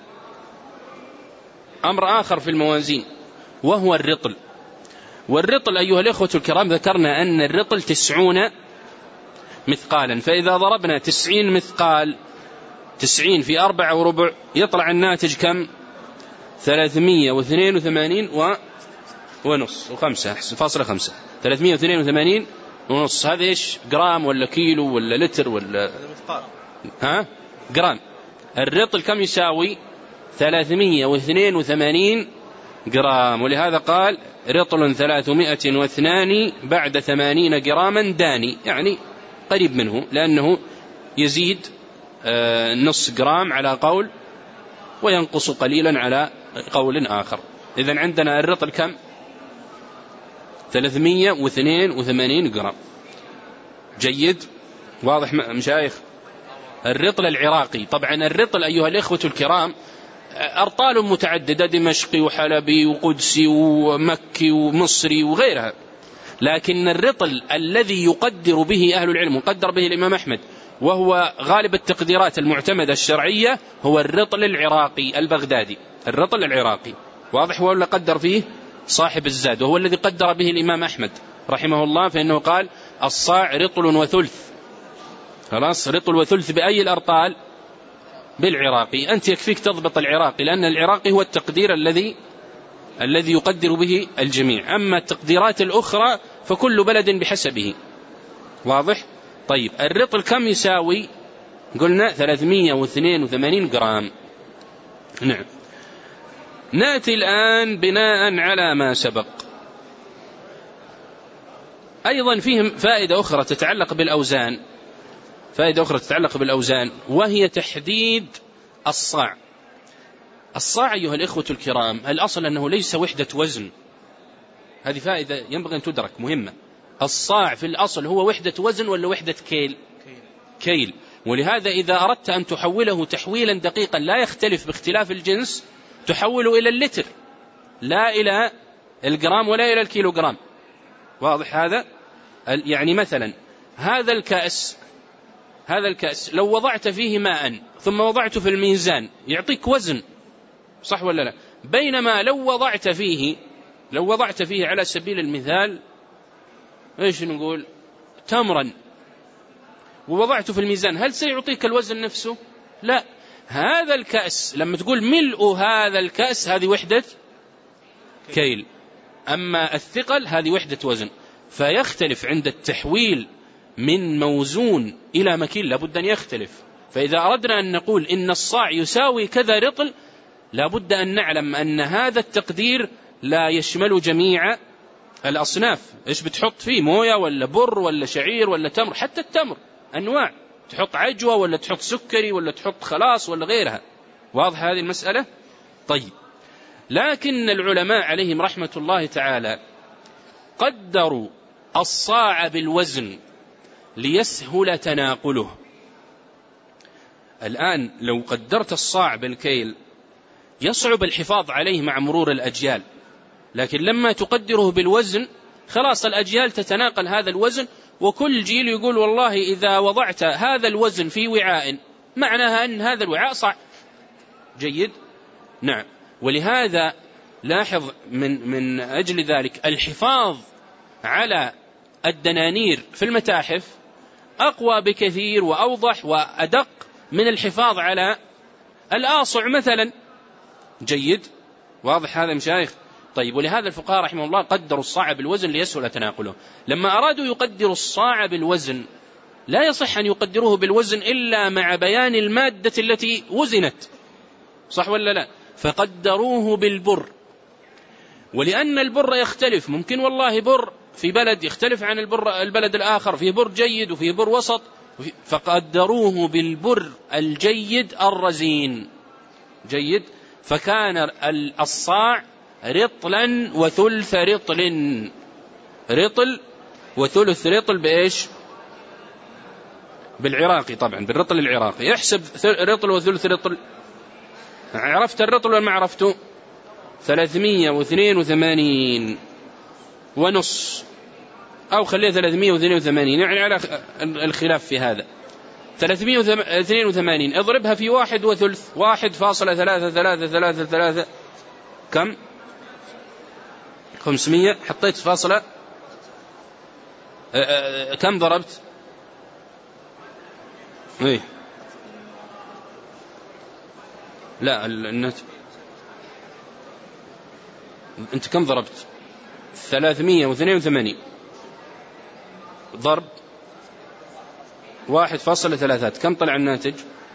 أمر آخر في الموازين وهو الرطل. والرطل أيها الإخوة الكرام ذكرنا أن الرطل تسعون مثقالا، فإذا ضربنا تسعين مثقال تسعين في أربعة وربع يطلع الناتج كم؟ ثلاثمية واثنين وثمانين و... ونص وخمسة فاصلة خمسة، ثلاثمية واثنين وثمانين ونص. هذا إيش؟ جرام ولا كيلو ولا لتر ولا ها؟ جرام. الرطل كم يساوي؟ ثلاثمية واثنين وثمانين جرام. ولهذا قال رطل ثلاثمائة واثنان بعد ثمانين جراما داني، يعني قريب منه، لأنه يزيد نص جرام على قول وينقص قليلا على قول آخر. إذن عندنا الرطل كم؟ ثلاثمية واثنين وثمانين جرام. جيد. واضح مشايخ؟ الرطل العراقي. طبعا الرطل أيها الإخوة الكرام أرطال متعددة، دمشقي وحلبي وقدسي ومكي ومصري وغيرها، لكن الرطل الذي يقدر به أهل العلم وقدر به الإمام أحمد وهو غالب التقديرات المعتمدة الشرعية هو الرطل العراقي البغدادي. الرطل العراقي واضح، هو اللي قدر فيه صاحب الزاد، وهو الذي قدر به الإمام أحمد رحمه الله، فإنه قال الصاع رطل وثلث. خلاص، رطل وثلث بأي الأرطال؟ بالعراقي. أنت يكفيك تضبط العراقي، لأن العراقي هو التقدير الذي الذي يقدر به الجميع، أما التقديرات الأخرى فكل بلد بحسبه. واضح؟ طيب الرطل كم يساوي؟ قلنا ثلاثمية واثنين وثمانين جرام. نعم. نأتي الآن بناء على ما سبق أيضا فيهم فائدة أخرى تتعلق بالأوزان، فائدة أخرى تتعلق بالأوزان وهي تحديد الصاع. الصاع أيها الإخوة الكرام الأصل أنه ليس وحدة وزن، هذه فائدة ينبغي أن تدرك مهمة. الصاع في الأصل هو وحدة وزن ولا وحدة كيل؟ كيل. ولهذا إذا أردت أن تحوله تحويلا دقيقا لا يختلف باختلاف الجنس تحوله إلى اللتر، لا إلى الجرام ولا إلى الكيلوغرام. واضح هذا؟ يعني مثلا هذا الكأس هذا الكأس لو وضعت فيه ماء ثم وضعته في الميزان يعطيك وزن، صح ولا لا؟ بينما لو وضعت فيه لو وضعت فيه على سبيل المثال ايش نقول تمرا ووضعته في الميزان، هل سيعطيك الوزن نفسه؟ لا. هذا الكأس لما تقول ملء هذا الكأس هذه وحدة كيل، أما الثقل هذه وحدة وزن. فيختلف عند التحويل من موزون إلى مكيل، لابد أن يختلف. فإذا أردنا أن نقول إن الصاع يساوي كذا رطل لابد أن نعلم أن هذا التقدير لا يشمل جميع الأصناف. إيش بتحط فيه؟ موية ولا بر ولا شعير ولا تمر؟ حتى التمر أنواع، تحط عجوة ولا تحط سكري ولا تحط خلاص ولا غيرها. واضح هذه المسألة؟ طيب، لكن العلماء عليهم رحمة الله تعالى قدروا الصاع بالوزن ليسهل تناقله. الآن لو قدرت الصاع بالكيل يصعب الحفاظ عليه مع مرور الأجيال، لكن لما تقدره بالوزن خلاص الأجيال تتناقل هذا الوزن، وكل جيل يقول والله إذا وضعت هذا الوزن في وعاء معناها أن هذا الوعاء صاع. جيد؟ نعم. ولهذا لاحظ من, من أجل ذلك الحفاظ على الدنانير في المتاحف أقوى بكثير وأوضح وأدق من الحفاظ على الآصع مثلا. جيد، واضح هذا مشايخ؟ طيب، ولهذا الفقهاء رحمه الله قدروا الصاع بالوزن ليسهل تناقله. لما أرادوا يقدروا الصاع بالوزن لا يصح أن يقدروه بالوزن إلا مع بيان المادة التي وزنت، صح ولا لا؟ فقدروه بالبر، ولأن البر يختلف، ممكن والله بر في بلد يختلف عن البر البلد الآخر، فيه بر جيد وفيه بر وسط، فقدروه بالبر الجيد الرزين. جيد، فكان الصاع رطلا وثلث رطل، رطل وثلث رطل بإيش؟ بالعراقي طبعا، بالرطل العراقي. يحسب رطل وثلث رطل، عرفت الرطل ولا ما عرفته؟ ثلاثمية واثنين وثمانين ونص، أو خليه ثلاثمية واثنين وثمانين، يعني على الخلاف في هذا. ثلاثمية واثنين وثمانين اضربها في واحد وثلث، واحد فاصلة ثلاثة ثلاثة ثلاثة ثلاثة، كم؟ خمسمية. حطيت فاصلة، أه كم ضربت؟ ايه لا النت انت كم ضربت؟ ثلاثمية واثنين وثمانين ضرب واحد فاصلة ثلاثات، كم طلع الناتج؟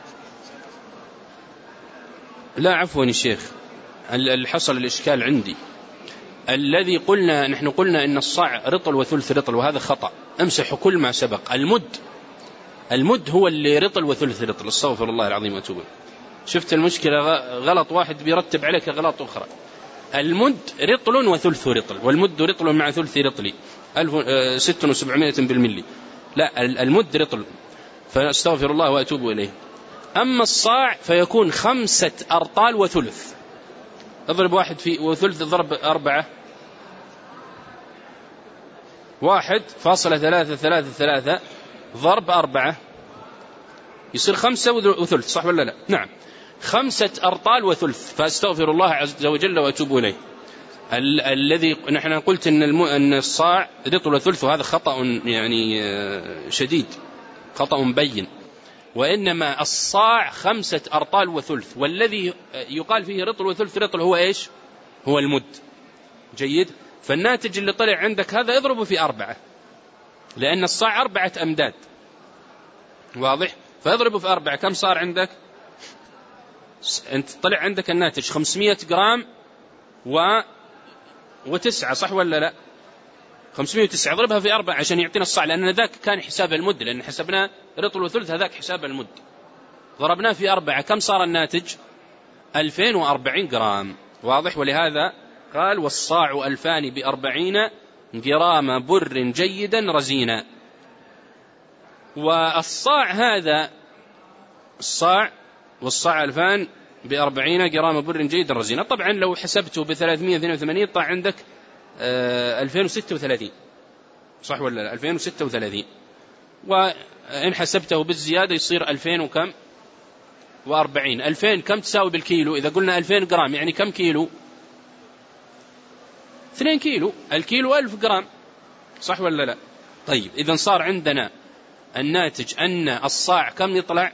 لا عفوا يا شيخ، اللي حصل الإشكال عندي الذي قلنا، نحن قلنا إن الصاع رطل وثلث رطل، وهذا خطأ. امسحوا كل ما سبق. المد المد هو اللي رطل وثلث رطل، استغفر الله العظيم واتوب. شفت المشكلة؟ غلط واحد بيرتب عليك غلط أخرى. المد رطل وثلث رطل، والمد رطل مع ثلث رطلي ألف ست وسبعمائة بالملي. لا، المد رطل، فاستغفر الله واتوب إليه. أما الصاع فيكون خمسة أرطال وثلث. اضرب واحد في وثلث، ضرب أربعة، واحد فاصلة ثلاثة ثلاثة ثلاثة ضرب أربعة يصير خمسة وثلث، صح ولا لا؟ نعم، خمسة أرطال وثلث. فاستغفر الله عز وجل واتوب إليه. ال- الذي نحن قلت إن, الم... أن الصاع رطل وثلث، وهذا خطأ يعني شديد، خطأ مبين. وإنما الصاع خمسة أرطال وثلث، والذي يقال فيه رطل وثلث رطل هو إيش؟ هو المد. جيد، فالناتج اللي طلع عندك هذا اضربه في أربعة، لأن الصاع أربعة أمداد، واضح؟ فاضربه في أربعة، كم صار عندك؟ أنت طلع عندك الناتج خمسمائة جرام و... وتسعة، صح ولا لا؟ خمسمائة وتسعة اضربها في أربعة عشان يعطينا الصاع، لأن ذاك كان حساب المد، لأن حسبنا رطل وثلث، هذاك حساب المد. ضربناه في أربعة، كم صار الناتج؟ ألفين وأربعين جرام، واضح؟ ولهذا قال والصاع ألفان بأربعين جرام بر جيدا رزينا. والصاع هذا الصاع والصاع ألفان بأربعين جرام بر جيدا رزينا، طبعا لو حسبته بثلاثمائة واثنين وثمانين طلع عندك ألفين وستة وثلاثين، صح ولا لا؟ ألفين وستة وثلاثين، وإن حسبته بالزيادة يصير ألفين وكم وأربعين. ألفين كم تساوي بالكيلو؟ إذا قلنا ألفين جرام يعني كم كيلو؟ اثنين كيلو، الكيلو ألف جرام، صح ولا لا؟ طيب، إذا صار عندنا الناتج أن الصاع كم يطلع؟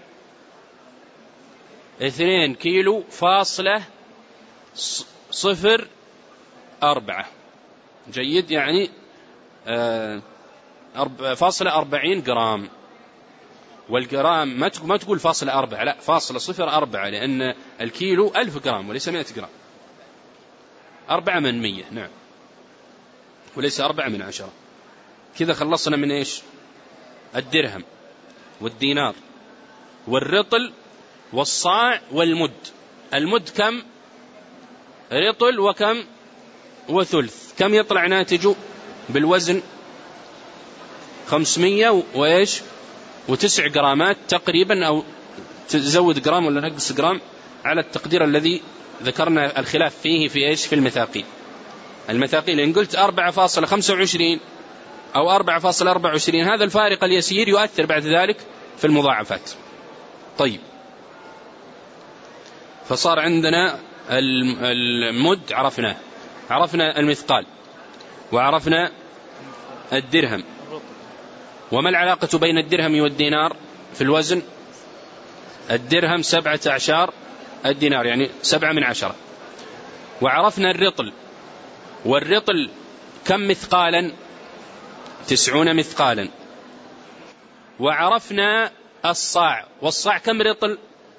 اثنين كيلو فاصلة صفر أربعة. جيد، يعني آه فاصلة أربعين جرام. والجرام ما تقول فاصلة أربعة، لا، فاصلة صفر أربعة، لأن الكيلو ألف جرام وليس مائة جرام. أربعة من مية، نعم، وليس أربعة من عشرة. كذا خلصنا من إيش؟ الدرهم والدينار والرطل والصاع والمد. المد كم؟ رطل وكم؟ وثلث. كم يطلع ناتجه بالوزن؟ خمسمية وإيش وتسع جرامات تقريبا، أو تزود جرام ولا نقص جرام على التقدير الذي ذكرنا الخلاف فيه في إيش؟ في المثاقيل. المثاقيل إن قلت أربعة فاصلة خمسة وعشرين أو أربعة فاصلة أربعة وعشرين، هذا الفارق اليسير يؤثر بعد ذلك في المضاعفات. طيب، فصار عندنا المد عرفناه، عرفنا المثقال، وعرفنا الدرهم. وما العلاقة بين الدرهم والدينار في الوزن؟ الدرهم سبعة عشر الدينار، يعني سبعة من عشرة. وعرفنا الرطل، والرطل كم مثقالا؟ تسعون مثقالا. وعرفنا الصاع، والصاع كم رطل؟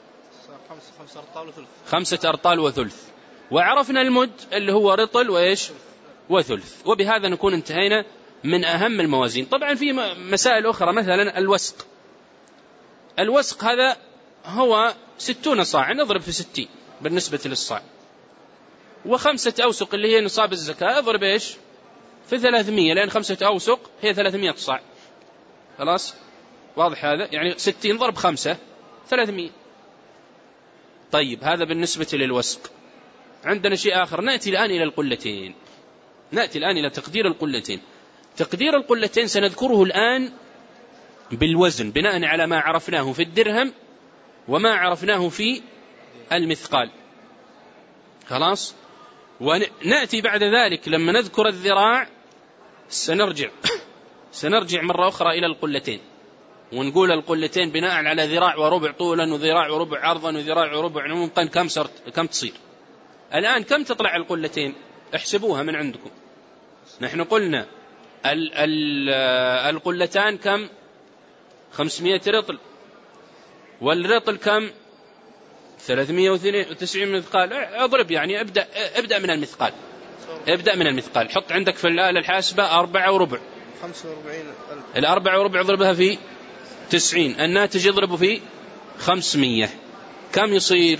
خمسة أرطال وثلث. وعرفنا المد اللي هو رطل وإيش وثلث. وبهذا نكون انتهينا من أهم الموازين. طبعا في مسائل أخرى، مثلا الوسق. الوسق هذا هو ستون صاع، نضرب في ستين بالنسبة للصاع. وخمسة أوسق اللي هي نصاب الزكاة اضرب إيش في ثلاثمية، لأن خمسة أوسق هي ثلاثمية صاع. خلاص واضح هذا؟ يعني ستين ضرب خمسة ثلاثمية. طيب هذا بالنسبة للوسق. عندنا شيء آخر، نأتي الآن إلى القلتين. نأتي الآن إلى تقدير القلتين. تقدير القلتين سنذكره الآن بالوزن، بناء على ما عرفناه في الدرهم وما عرفناه في المثقال. خلاص. ونأتي بعد ذلك لما نذكر الذراع سنرجع سنرجع مرة أخرى إلى القلتين، ونقول القلتين بناء على ذراع وربع طولا وذراع وربع عرضا وذراع وربع عمقا كم صرت كم تصير. الآن كم تطلع القلتين؟ احسبوها من عندكم. نحن قلنا ال ال القلتان كم؟ خمسمائة رطل، والرطل كم؟ ثلاثمائة وتسعين مثقال. اضرب يعني ابدأ ابدأ من المثقال، ابدأ من المثقال. حط عندك في الآلة الحاسبة أربعة وربع، خمسة وأربعين ألف. الأربعة وربع اضربها في تسعين، الناتج يضرب في خمسمية. كم يصير؟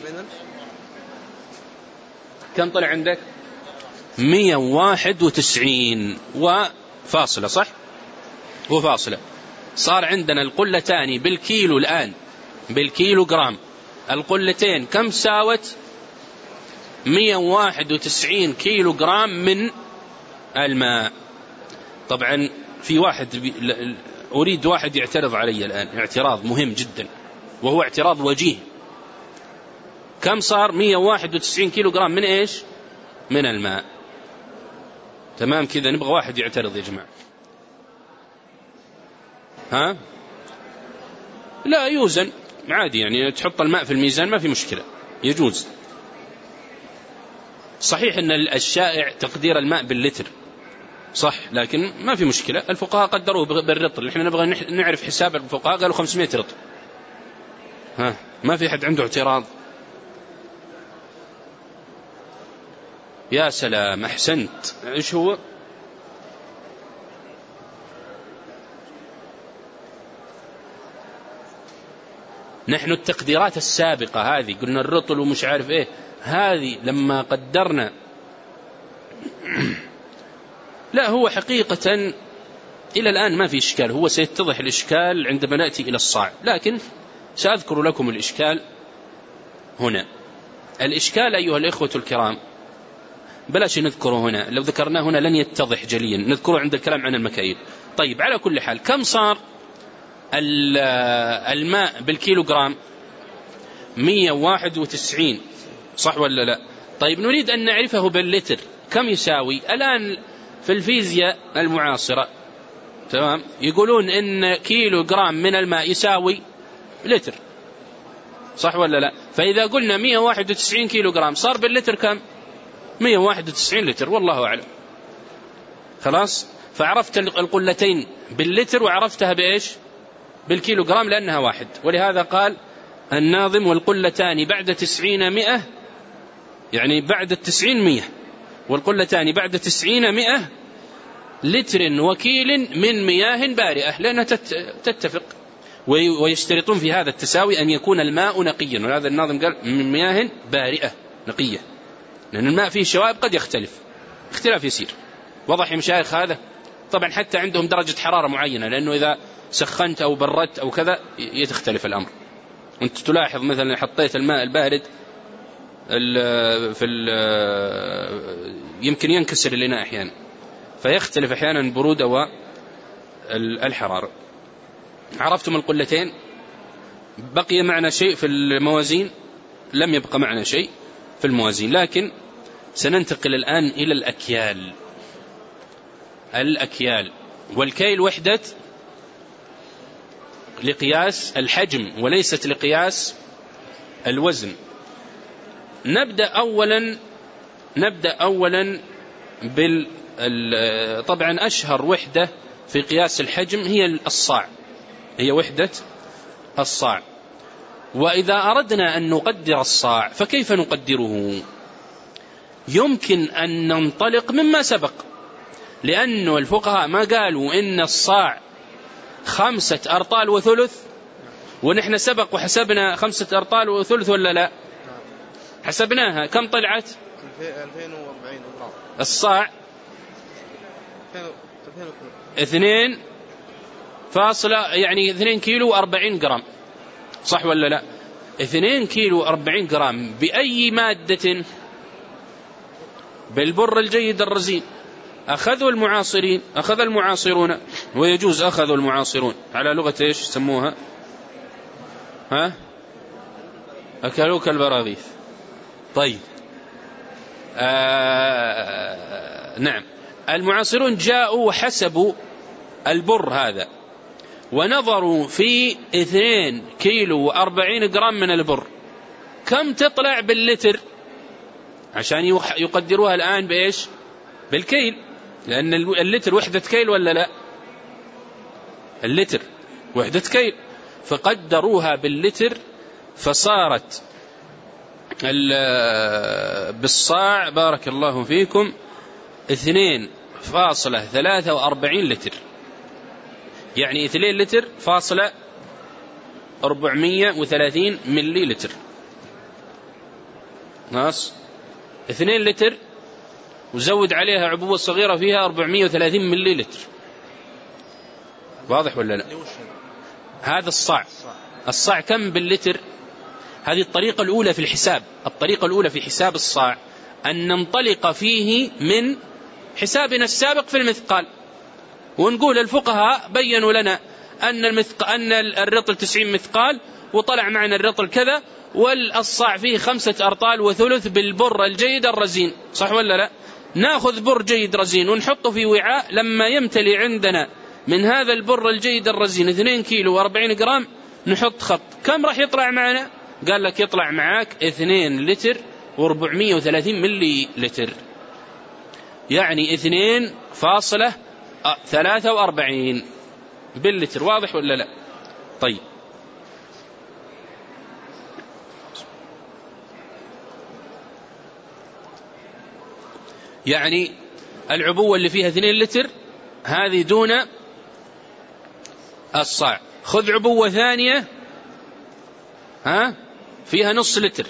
كم طلع عندك؟ مئة وواحد وتسعين وفاصلة، صح؟ وفاصلة. صار عندنا القلتان بالكيلو الآن، بالكيلو جرام. القلتين كم ساوت؟ مئة وواحد وتسعين كيلو جرام من الماء. طبعا في واحد بي... أريد واحد يعترض علي الآن اعتراض مهم جدا، وهو اعتراض وجيه. كم صار مئة وواحد وتسعين كيلو جرام من إيش؟ من الماء. تمام كذا، نبغى واحد يعترض يا جماعة. ها؟ لا يوزن عادي، يعني تحط الماء في الميزان ما في مشكلة، يجوز. صحيح أن الشائع تقدير الماء باللتر، صح، لكن ما في مشكلة. الفقهاء قدروه بالرطل، نحن نبغى نعرف حساب الفقهاء قالوا خمسمائة رطل. ها، ما في حد عنده اعتراض؟ يا سلام، أحسنت. إيش هو؟ نحن التقديرات السابقة هذه قلنا الرطل ومش عارف إيه، هذه لما قدرنا لا هو حقيقة إلى الآن ما في إشكال، هو سيتضح الإشكال عندما نأتي إلى الصاع، لكن سأذكر لكم الإشكال هنا. الإشكال أيها الإخوة الكرام بلاش نذكره هنا، لو ذكرناه هنا لن يتضح جليا، نذكره عند الكلام عن المكاييل. طيب على كل حال، كم صار الماء بالكيلو جرام؟ مئة وواحد وتسعين، صح ولا لا؟ طيب نريد أن نعرفه باللتر كم يساوي. الآن في الفيزياء المعاصرة تمام يقولون إن كيلو جرام من الماء يساوي لتر، صح ولا لا؟ فإذا قلنا مئة وواحد وتسعين كيلو جرام صار باللتر كم؟ مئة وواحد وتسعين لتر، والله أعلم. خلاص، فعرفت القلتين باللتر وعرفتها بإيش؟ بالكيلو جرام، لأنها واحد. ولهذا قال الناظم والقلتان بعد تسعين مئة، يعني بعد التسعين مئة، والقلتان بعد تسعين مئة لتر وكيل من مياه بارئة، لأنها تتفق. ويشترطون في هذا التساوي أن يكون الماء نقيا، وهذا الناظم قال من مياه بارئة نقية، لأن الماء فيه شوائب قد يختلف اختلاف يسير. وضح يا مشايخ هذا؟ طبعا حتى عندهم درجة حرارة معينة، لأنه إذا سخنت أو بردت أو كذا يتختلف الأمر. أنت تلاحظ مثلا حطيت الماء البارد في ال يمكن ينكسر الإناء أحيانا، فيختلف أحيانا البرودة والحرارة. عرفتم القلتين؟ بقي معنا شيء في الموازين؟ لم يبقى معنا شيء. في الموازين. لكن سننتقل الآن إلى الأكيال. الأكيال والكيل وحدة لقياس الحجم وليست لقياس الوزن. نبدأ أولا نبدأ أولا بال طبعا أشهر وحدة في قياس الحجم هي الصاع، هي وحدة الصاع. وإذا أردنا أن نقدر الصاع فكيف نقدره؟ يمكن أن ننطلق مما سبق، لأن الفقهاء ما قالوا إن الصاع خمسة أرطال وثلث، ونحن سبق وحسبنا خمسة أرطال وثلث ولا لا؟ حسبناها كم طلعت؟ ألفين وأربعين جرام. الصاع اثنين فاصلة يعني اثنين كيلو وأربعين جرام، صح ولا لا؟ اثنين كيلو وأربعين جرام بأي مادة؟ بالبر الجيد الرزين. أخذوا المعاصرين أخذ المعاصرون ويجوز أخذوا المعاصرون على لغة إيش سموها؟ ها؟ أكلوك البراغيث. طيب آه نعم، المعاصرون جاءوا وحسبوا البر هذا ونظروا في اثنين كيلو وأربعين جرام من البر كم تطلع باللتر، عشان يقدروها الآن بإيش؟ بالكيل، لأن اللتر وحدة كيل ولا لا؟ اللتر وحدة كيل، فقدروها باللتر فصارت بالصاع بارك الله فيكم اثنين فاصلة ثلاثة وأربعين لتر، يعني اثنين لتر فاصلة أربعمية وثلاثين ملي لتر. ناس اثنين لتر وزود عليها عبوة صغيرة فيها أربعمية وثلاثين ملي لتر. واضح ولا لا؟ هذا الصاع. الصاع كم باللتر؟ هذه الطريقة الأولى في الحساب. الطريقة الأولى في حساب الصاع أن ننطلق فيه من حسابنا السابق في المثقال، ونقول الفقهاء بيّنوا لنا أن المثق أن الرطل تسعين مثقال وطلع معنا الرطل كذا، والصاع فيه خمسة أرطال وثلث بالبر الجيد الرزين، صح ولا لا؟ ناخذ بر جيد رزين ونحطه في وعاء، لما يمتلي عندنا من هذا البر الجيد الرزين اثنين كيلو وأربعين جرام نحط خط، كم راح يطلع معنا؟ قال لك يطلع معاك اثنين لتر وأربعمية وثلاثين ملي لتر، يعني اثنين فاصلة ثلاثة وأربعين باللتر. واضح ولا لا؟ طيب يعني العبوة اللي فيها اثنين لتر هذه دون الصاع. خذ عبوة ثانية ها فيها نص لتر،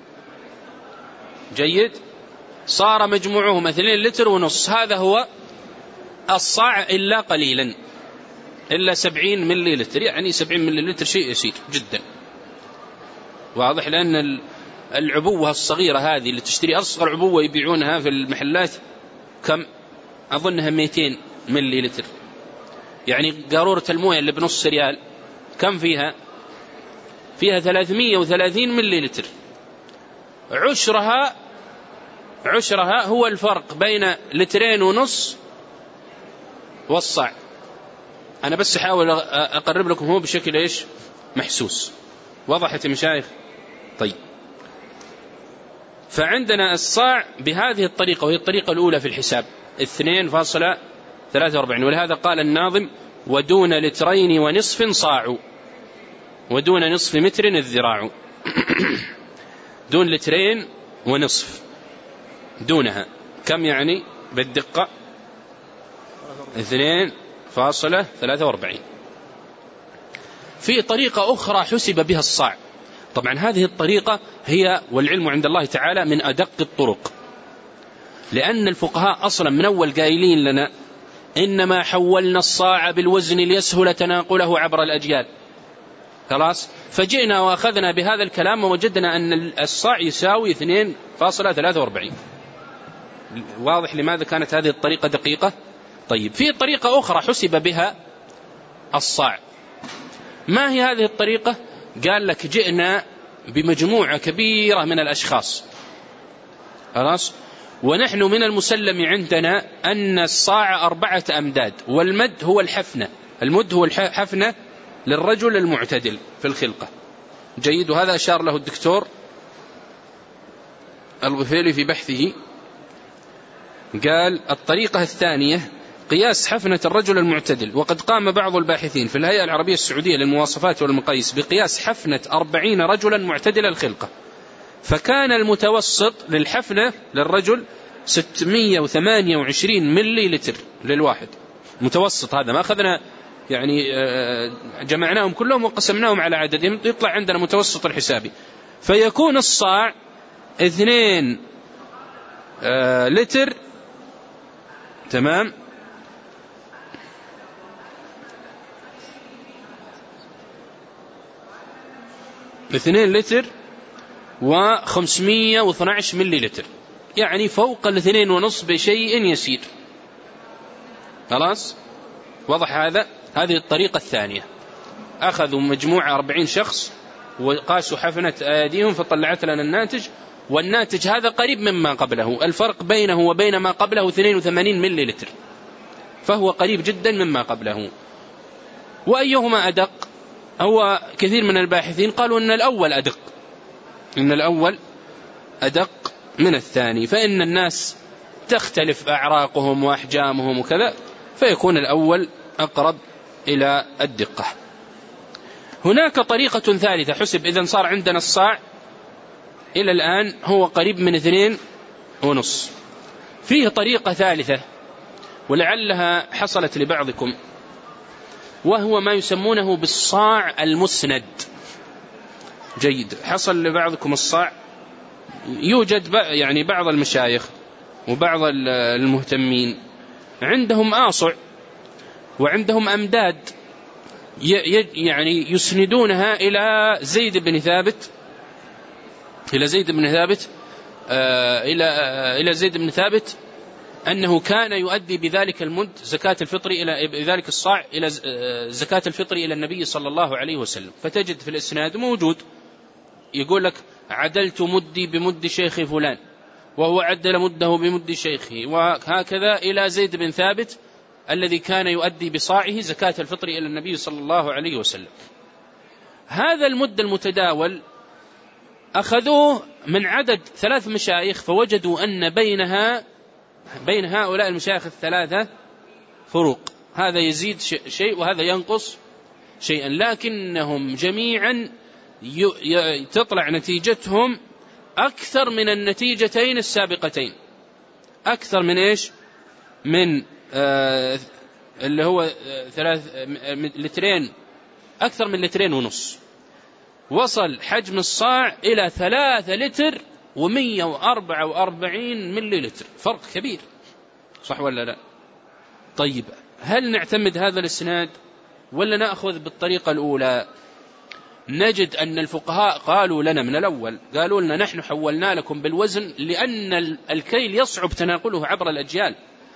جيد، صار مجموعهم اثنين لتر ونص، هذا هو الصاع إلا قليلا، إلا سبعين ملي لتر، يعني سبعين ملي لتر شيء يسير جدا. واضح، لأن العبوة الصغيرة هذه اللي تشتري أصغر عبوة يبيعونها في المحلات كم؟ أظنها مئتين ملي لتر، يعني قارورة الموية اللي بنص ريال كم فيها؟ فيها ثلاثمية وثلاثين ملي لتر. عشرها عشرها هو الفرق بين لترين ونص والصاع. أنا بس أحاول أقرب لكم هو بشكل إيش محسوس. وضحت يا مشايخ؟ طيب، فعندنا الصاع بهذه الطريقة، وهي الطريقة الأولى في الحساب اثنين فاصلة ثلاثة وأربعين. ولهذا قال الناظم: ودون لترين ونصف صاع، ودون نصف متر الذراع. دون لترين ونصف، دونها كم يعني بالدقة؟ اثنين فاصلة ثلاثة وأربعين. في طريقة أخرى حسب بها الصاع، طبعا هذه الطريقة هي والعلم عند الله تعالى من أدق الطرق، لأن الفقهاء أصلا من أول قائلين لنا إنما حولنا الصاع بالوزن ليسهل تناقله عبر الأجيال. خلاص، فجئنا وأخذنا بهذا الكلام ووجدنا أن الصاع يساوي اثنين فاصلة ثلاثة وأربعين. واضح لماذا كانت هذه الطريقة دقيقة؟ طيب، في طريقة أخرى حسب بها الصاع. ما هي هذه الطريقة؟ قال لك: جئنا بمجموعة كبيرة من الأشخاص، خلاص. ونحن من المسلم عندنا أن الصاع أربعة أمداد، والمد هو الحفنة، المد هو الحفنة للرجل المعتدل في الخلقة. جيد. وهذا أشار له الدكتور الغفيلي في بحثه، قال الطريقة الثانية قياس حفنة الرجل المعتدل، وقد قام بعض الباحثين في الهيئة العربية السعودية للمواصفات والمقاييس بقياس حفنة أربعين رجلا معتدل الخلقة، فكان المتوسط للحفنة للرجل ستمائة وثمانية وعشرين ملي لتر للواحد. متوسط هذا، ما أخذنا يعني جمعناهم كلهم وقسمناهم على عددهم، يطلع عندنا متوسط الحسابي. فيكون الصاع اثنين لتر، تمام، اثنين لتر وخمسمائة واثني عشر ملي لتر، يعني فوق الاثنين ونصف بشيء يسير. خلاص، وضح هذا. هذه الطريقة الثانية، أخذوا مجموعة أربعين شخص وقاسوا حفنة أيديهم فطلعت لنا الناتج، والناتج هذا قريب مما قبله، الفرق بينه وبين ما قبله اثنين وثمانين ملي لتر، فهو قريب جدا مما قبله. وأيهما أدق؟ هو كثير من الباحثين قالوا أن الأول أدق، إن الأول أدق من الثاني، فإن الناس تختلف أعراقهم وأحجامهم وكذا، فيكون الأول أقرب إلى الدقة. هناك طريقة ثالثة حسب، إذن صار عندنا الصاع إلى الآن هو قريب من اثنين ونص. فيه طريقة ثالثة ولعلها حصلت لبعضكم، وهو ما يسمونه بالصاع المسند. جيد. حصل لبعضكم الصاع، يوجد يعني بعض المشايخ وبعض المهتمين عندهم آصع وعندهم أمداد يعني يسندونها إلى زيد بن ثابت، إلى زيد بن ثابت إلى إلى زيد بن ثابت أنه كان يؤدي بذلك المد زكاة الفطر إلى بذلك الصاع إلى زكاة الفطر إلى النبي صلى الله عليه وسلم. فتجد في الإسناد موجود يقول لك عدلت مدي بمد شيخ فلان، وهو عدل مده بمد شيخه، وهكذا إلى زيد بن ثابت الذي كان يؤدي بصاعه زكاة الفطر إلى النبي صلى الله عليه وسلم. هذا المد المتداول أخذوه من عدد ثلاث مشايخ، فوجدوا أن بينها بين هؤلاء المشايخ الثلاثة فروق، هذا يزيد شيء وهذا ينقص شيئا، لكنهم جميعا تطلع نتيجتهم أكثر من النتيجتين السابقتين، أكثر من إيش؟ من آه اللي هو آه ثلاث آه لترين، أكثر من لترين ونص. وصل حجم الصاع إلى ثلاثة لتر ومية وأربعة وأربعين ملي لتر، فرق كبير، صح ولا لا؟ طيب، هل نعتمد هذا الإسناد ولا نأخذ بالطريقة الأولى؟ نجد أن الفقهاء قالوا لنا من الأول، قالوا لنا نحن حولنا لكم بالوزن لأن الكيل يصعب تناقله عبر الأجيال،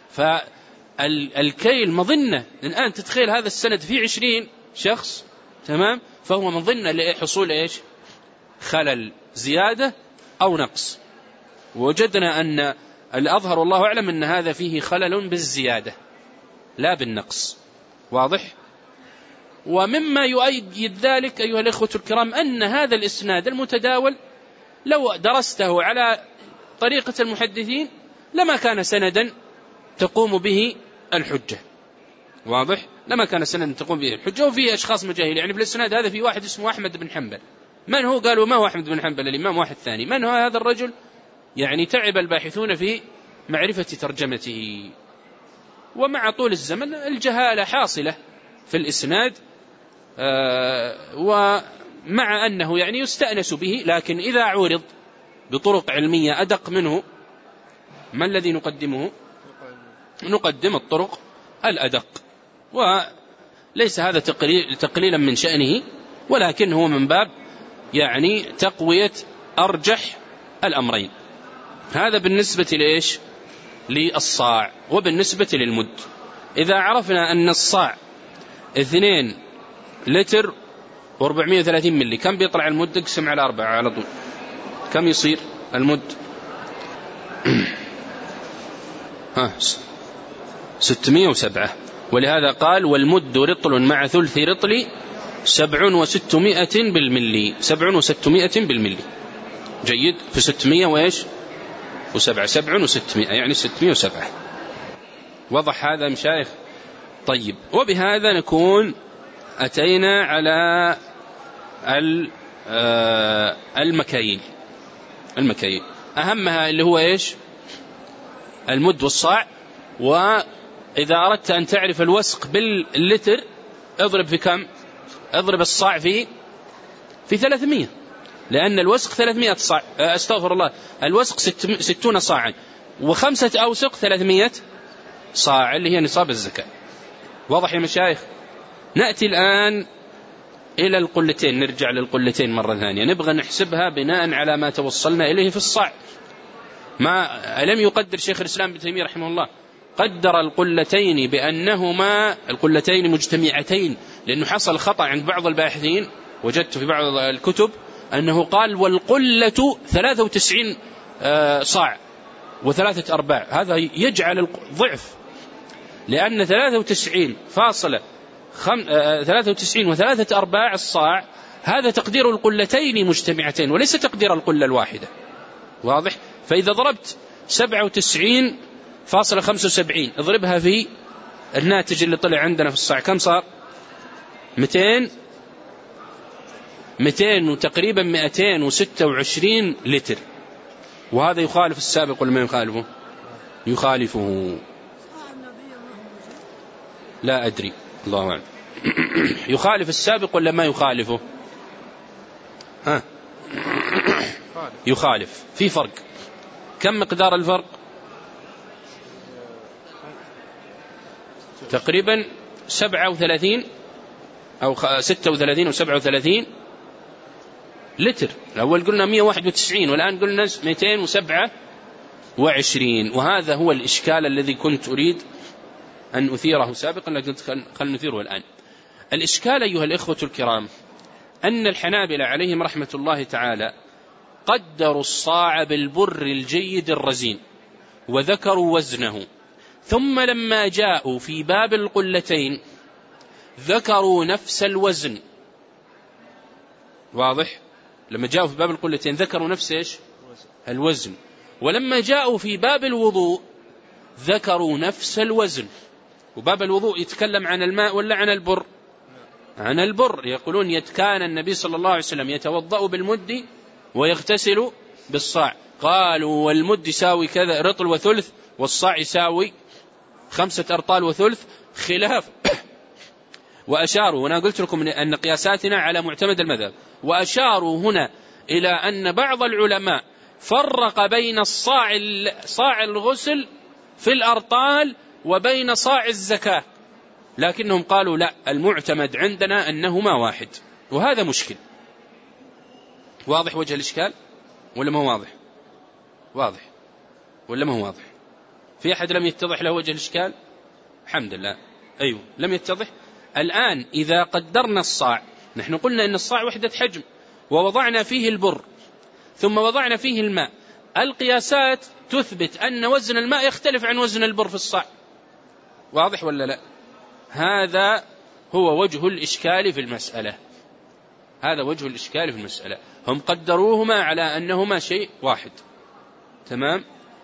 فالكيل مظنة الآن تتخيل هذا السند فيه عشرين شخص، تمام، فهو مظنة لحصول إيش؟ خلل، زيادة أو نقص. ووجدنا أن الأظهر والله أعلم أن هذا فيه خلل بالزيادة لا بالنقص، واضح؟ ومما يؤيد ذلك أيها الإخوة الكرام أن هذا الإسناد المتداول لو درسته على طريقة المحدثين لما كان سندا تقوم به الحجة، واضح؟ لما كان سندا تقوم به الحجة. وفيه أشخاص مجاهيل، يعني في الإسناد هذا في واحد اسمه أحمد بن حنبل. من هو؟ قالوا ما هو أحمد بن حنبل، الإمام واحد ثاني. من هو هذا الرجل؟ يعني تعب الباحثون في معرفة ترجمته، ومع طول الزمن الجهالة حاصلة في الإسناد، آه ومع أنه يعني يستأنس به، لكن إذا عورض بطرق علمية أدق منه، ما الذي نقدمه؟ نقدم الطرق الأدق، وليس هذا تقليل تقليلا من شأنه، ولكن هو من باب يعني تقوية أرجح الأمرين. هذا بالنسبة لإيش؟ للصاع. وبالنسبة للمد، إذا عرفنا أن الصاع اثنين لتر واربعمائة وثلاثين ملي، كم بيطلع المد؟ اقسم على أربعة على طول، كم يصير المد؟ ها ستمائة وسبعة. ولهذا قال والمد رطل مع ثلث رطل سبع وستمائة بالملي، سبع وستمائة بالملي. جيد. في ستمائة وإيش وسبعة، سبع وستمائة يعني ستمائة وسبعة. وضح هذا مشايخ؟ طيب، وبهذا نكون أتينا على المكاييل. المكاييل أهمها اللي هو إيش؟ المد والصاع. وإذا أردت أن تعرف الوسق باللتر اضرب في كم؟ اضرب الصاع في في ثلاثمائة، لأن الوسق ثلاثمائة صاع، استغفر الله، الوسق ستون صاعا، وخمسة أوسق ثلاثمائة صاع اللي هي نصاب الزكاة. واضح يا مشايخ؟ نأتي الآن إلى القلتين، نرجع للقلتين مرة ثانية، نبغى نحسبها بناء على ما توصلنا إليه في الصاع. ما ألم يقدر شيخ الإسلام ابن تيمية رحمه الله، قدر القلتين بأنهما القلتين مجتمعتين، لأنه حصل خطأ عند بعض الباحثين، وجدت في بعض الكتب أنه قال والقلة ثلاثة وتسعين صاع وثلاثة أرباع. هذا يجعل ضعف، لأن ثلاثة وتسعين فاصلة خم... ثلاثة وتسعين وثلاثة أرباع الصاع هذا تقدير القلتين مجتمعتين وليس تقدير القلة الواحدة. واضح؟ فإذا ضربت سبعة وتسعين فاصلة خمسة وسبعين اضربها في الناتج اللي طلع عندنا في الصاع، كم صار؟ مئتين مئتين وتقريبا مئتين وستة وعشرين لتر. وهذا يخالف السابق ولا ما يخالفه؟ يخالفه. لا أدري، الله أعلم. يخالف السابق ولا ما يخالفه؟ ها؟ يخالف. في فرق. كم مقدار الفرق؟ تقريبا سبعة وثلاثين أو ستة وثلاثين أو سبعة وثلاثين لتر. الأول قلنا مئة وواحد وتسعين والآن قلنا مئتين وسبعة وعشرين. وهذا هو الإشكال الذي كنت أريد أن أثيره سابقا، لكن خل نثيره الآن. الإشكال أيها الإخوة الكرام أن الحنابلة عليهم رحمة الله تعالى قدروا الصاع بالبر الجيد الرزين وذكروا وزنه، ثم لما جاءوا في باب القلتين ذكروا نفس الوزن. واضح؟ لما جاءوا في باب القلتين ذكروا نفس إيش؟ الوزن. ولما جاءوا في باب الوضوء ذكروا نفس الوزن. وباب الوضوء يتكلم عن الماء ولا عن البر؟ عن البر. يقولون كان النبي صلى الله عليه وسلم يتوضأ بالمد ويغتسل بالصاع. قالوا والمد يساوي كذا رطل وثلث، والصاع يساوي خمسة أرطال وثلث، خلاف. وأشاروا، وأنا قلت لكم أن قياساتنا على معتمد المذهب، وأشاروا هنا إلى أن بعض العلماء فرق بين الصاع صاع الغسل في الأرطال وبين صاع الزكاة، لكنهم قالوا لا، المعتمد عندنا أنهما واحد، وهذا مشكل. واضح وجه الإشكال ولا ما هو واضح؟ واضح ولا ما هو واضح؟ في أحد لم يتضح له وجه الإشكال؟ الحمد لله. أيوه لم يتضح. الآن إذا قدرنا الصاع، نحن قلنا أن الصاع وحدة حجم، ووضعنا فيه البر ثم وضعنا فيه الماء. القياسات تثبت أن وزن الماء يختلف عن وزن البر في الصاع. واضح ولا لا؟ هذا هو وجه الإشكال في المسألة. هذا وجه الإشكال في المسألة. هم قدروهما على أنهما شيء واحد، تمام؟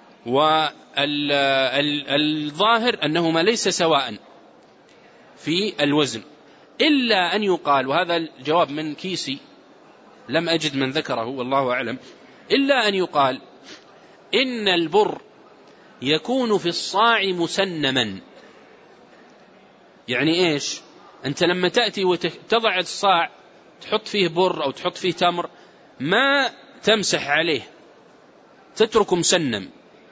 والظاهر أنهما ليس سواء في الوزن، إلا أن يقال، وهذا الجواب من كيسي لم أجد من ذكره والله أعلم، إلا أن يقال إن البر يكون في الصاع مسنما. يعني إيش؟ أنت لما تأتي وتضع الصاع تحط فيه بر أو تحط فيه تمر، ما تمسح عليه، تترك مسنم،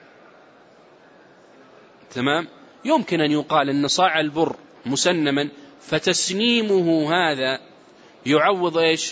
تمام؟ يمكن أن يقال أن صاع البر مسنما، فتسنيمه هذا يعوض إيش؟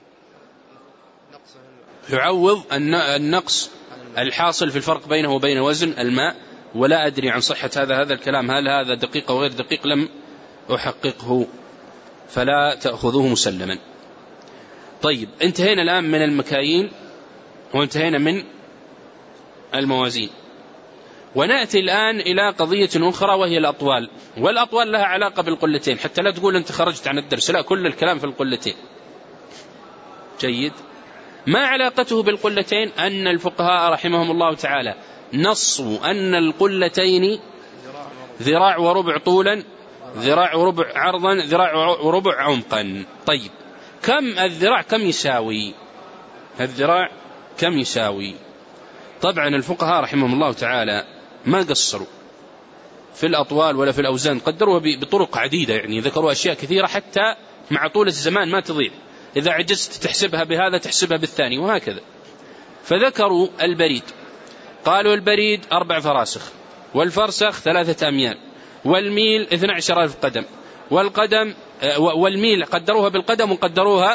يعوض النقص الحاصل في الفرق بينه وبين وزن الماء. ولا أدري عن صحة هذا هذا الكلام، هل هذا دقيق أو غير دقيق، لم أحققه، فلا تأخذوه مسلما. طيب، انتهينا الآن من المكاييل وانتهينا من الموازين، ونأتي الآن إلى قضية أخرى وهي الأطوال. والأطوال لها علاقة بالقلتين، حتى لا تقول أنت خرجت عن الدرس، لا، كل الكلام في القلتين. جيد. ما علاقته بالقلتين؟ أن الفقهاء رحمهم الله تعالى نصوا أن القلتين ذراع وربع طولا، ذراع وربع عرضا، ذراع وربع عمقا. طيب كم الذراع؟ كم يساوي الذراع؟ كم يساوي؟ طبعا الفقهاء رحمهم الله تعالى ما قصروا في الأطوال ولا في الأوزان، قدروها بطرق عديدة، يعني ذكروا أشياء كثيرة حتى مع طول الزمان ما تضيع، إذا عجزت تحسبها بهذا تحسبها بالثاني وهكذا. فذكروا البريد، قالوا البريد أربع فراسخ، والفرسخ ثلاثة أميال، والميل اثنى عشر ألف قدم، والقدم والميل قدروها بالقدم وقدروها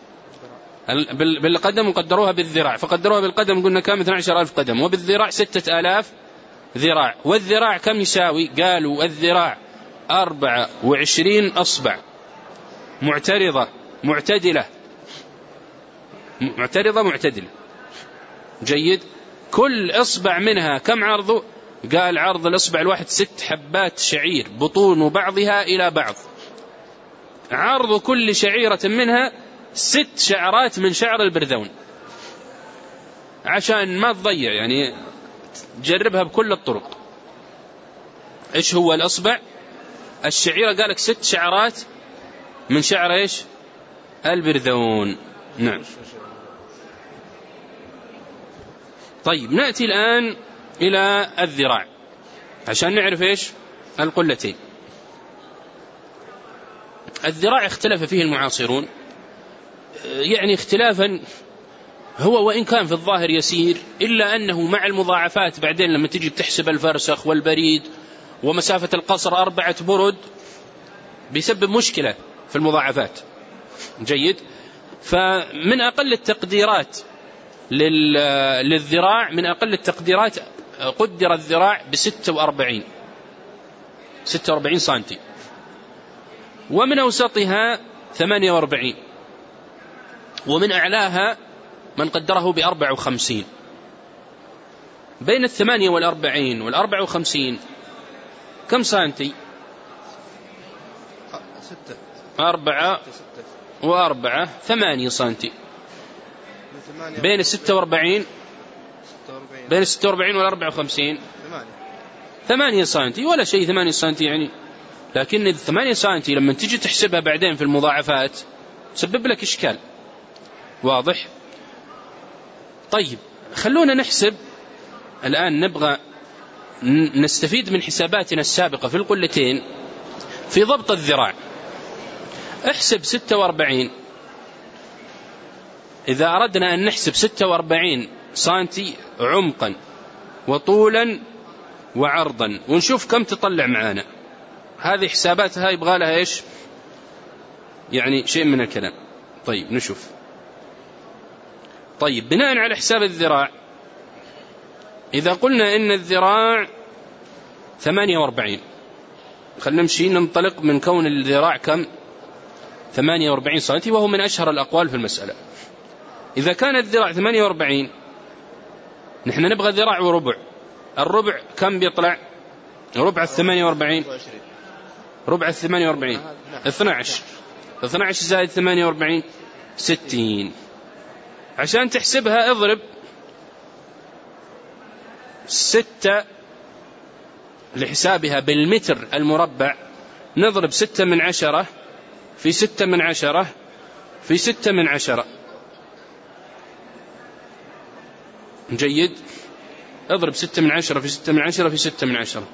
بالقدم وقدروها بالذراع، فقدروها بالقدم قلنا كم؟ اثنى عشر ألف قدم، وبالذراع ستة آلاف ذراع. والذراع كم يساوي؟ قالوا الذراع أربعة وعشرين أصبع معترضة معتدلة، معترضة معتدلة. جيد. كل إصبع منها كم عرضه؟ قال عرض الإصبع الواحد ست حبات شعير، بطون بعضها إلى بعض، عرض كل شعيرة منها ست شعرات من شعر البرذون، عشان ما تضيع، يعني جربها بكل الطرق. إيش هو الإصبع؟ الشعيرة قالك ست شعرات من شعر إيش؟ البرذون. نعم. طيب نأتي الآن إلى الذراع عشان نعرف إيش القلتين. الذراع اختلف فيه المعاصرون، يعني اختلافا هو وإن كان في الظاهر يسير، إلا أنه مع المضاعفات بعدين لما تجي تحسب الفرسخ والبريد ومسافة القصر أربعة برد بيسبب مشكلة في المضاعفات. جيد. فمن أقل التقديرات للذراع، من أقل التقديرات قدر الذراع بستة وأربعين ستة وأربعين سنتي، ومن أوسطها ثمانية وأربعين، ومن أعلاها من قدره بأربع وخمسين. بين الثمانية والأربعين والأربع وخمسين كم سنتي؟ ستة أربعة وأربعة ثمانية سنتي. بين الستة وأربعين بين الستة وأربعين والأربع وخمسين ثمانية سنتي، ولا شيء ثمانية سنتي يعني، لكن الثمانية سنتي لما تيجي تحسبها بعدين في المضاعفات تسبب لك إشكال. واضح؟ طيب خلونا نحسب الآن، نبغى نستفيد من حساباتنا السابقة في القلتين في ضبط الذراع. احسب ستة وأربعين، إذا أردنا أن نحسب ستة وأربعين سنتي عمقا وطولا وعرضا ونشوف كم تطلع معانا، هذه حساباتها يبغى لها إيش؟ يعني شيء من الكلام. طيب نشوف. طيب بناء على حساب الذراع، إذا قلنا إن الذراع ثمانية وأربعين، خلنا نمشي ننطلق من كون الذراع كم؟ ثمانية وأربعين سنتي، وهو من أشهر الأقوال في المسألة. إذا كان الذراع ثمانية وأربعين، نحن نبغى ذراع وربع. الربع كم بيطلع؟ ربع الثمانية وأربعين، ربع الثمانية وأربعين اثنى عشر، اثنى عشر زائد ثمانية وأربعين ستين. عشان تحسبها اضرب ستة لحسابها بالمتر المربع، نضرب ستة من عشرة في ستة من عشرة في ستة من عشرة. جيد. اضرب ستة من عشرة في ستة من عشرة في ستة من عشرة،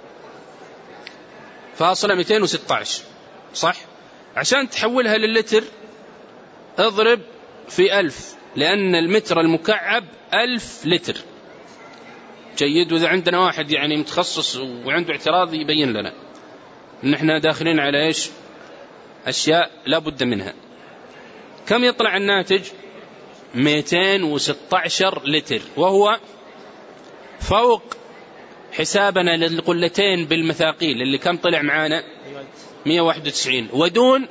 فاصلة مئتين وستة عشر، صح؟ عشان تحولها للتر اضرب في ألف، لأن المتر المكعب ألف لتر. جيد. وإذا عندنا واحد يعني متخصص وعنده اعتراض يبين لنا إن احنا داخلين على إيش؟ أشياء لا بد منها. كم يطلع الناتج؟ مئتين وستة عشر لتر، وهو فوق حسابنا للقلتين بالمثاقيل اللي كم طلع معانا؟ مئة وواحد وتسعين، ودون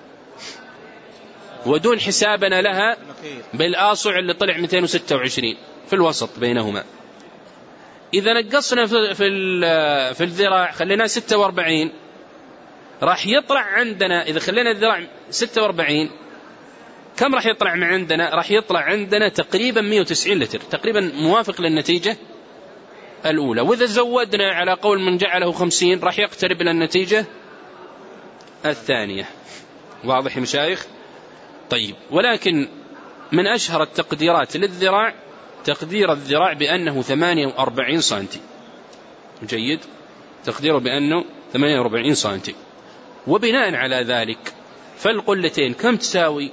ودون حسابنا لها بالآصع اللي طلع مئتين وستة وعشرين في الوسط بينهما. إذا نقصنا في في الذراع خلينا ستة وأربعين، راح يطلع عندنا إذا خلينا الذراع ستة وأربعين كم راح يطلع من عندنا؟ راح يطلع عندنا تقريبا مئة وتسعين لتر، تقريبا موافق للنتيجة الأولى. وإذا زودنا على قول من جعله خمسين راح يقترب إلى النتيجة الثانية. واضح يا مشايخ؟ طيب، ولكن من أشهر التقديرات للذراع تقدير الذراع بأنه ثمانية وأربعين سنتي. جيد، تقديره بأنه ثمانية وأربعين سنتي. وبناء على ذلك فالقلتين كم تساوي؟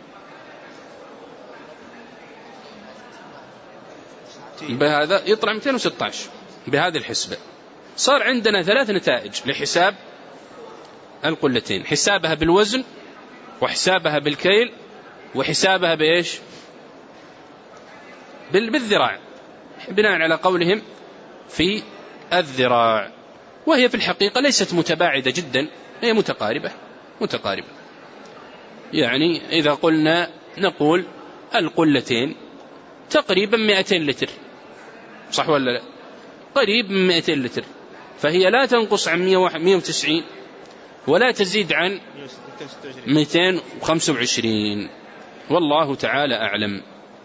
بهذا يطلع مئتين وستة عشر. بهذه الحسبة صار عندنا ثلاث نتائج لحساب القلتين: حسابها بالوزن، وحسابها بالكيل، وحسابها بإيش؟ بالذراع، بناء على قولهم في الذراع. وهي في الحقيقة ليست متباعدة جدا، هي متقاربة متقاربة. يعني إذا قلنا نقول القلتين تقريبا مئتين لتر، صح ولا لا؟ قريب من مئتين لتر، فهي لا تنقص عن مئة وتسعين ولا تزيد عن مئتين وخمسة وعشرين. والله تعالى أعلم.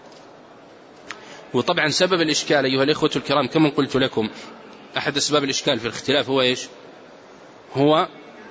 وطبعا سبب الإشكال أيها الإخوة الكرام كما قلت لكم، أحد أسباب الإشكال في الاختلاف هو إيش؟ هو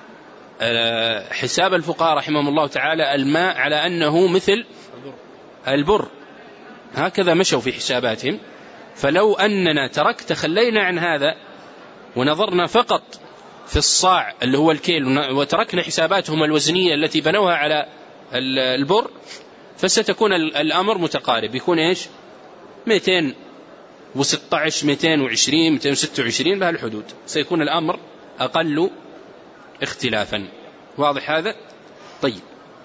حساب الفقهاء رحمهم الله تعالى الماء على أنه مثل البر، هكذا مشوا في حساباتهم. فلو أننا ترك تخلينا عن هذا ونظرنا فقط في الصاع اللي هو الكيل وتركنا حساباتهم الوزنية التي بنوها على البر، فستكون الأمر متقارب، يكون إيش؟ مئتين وستة عشر، مئتين وعشرين، مئتين وستة وعشرين، بهالحدود سيكون الأمر أقل اختلافا. واضح هذا؟ طيب،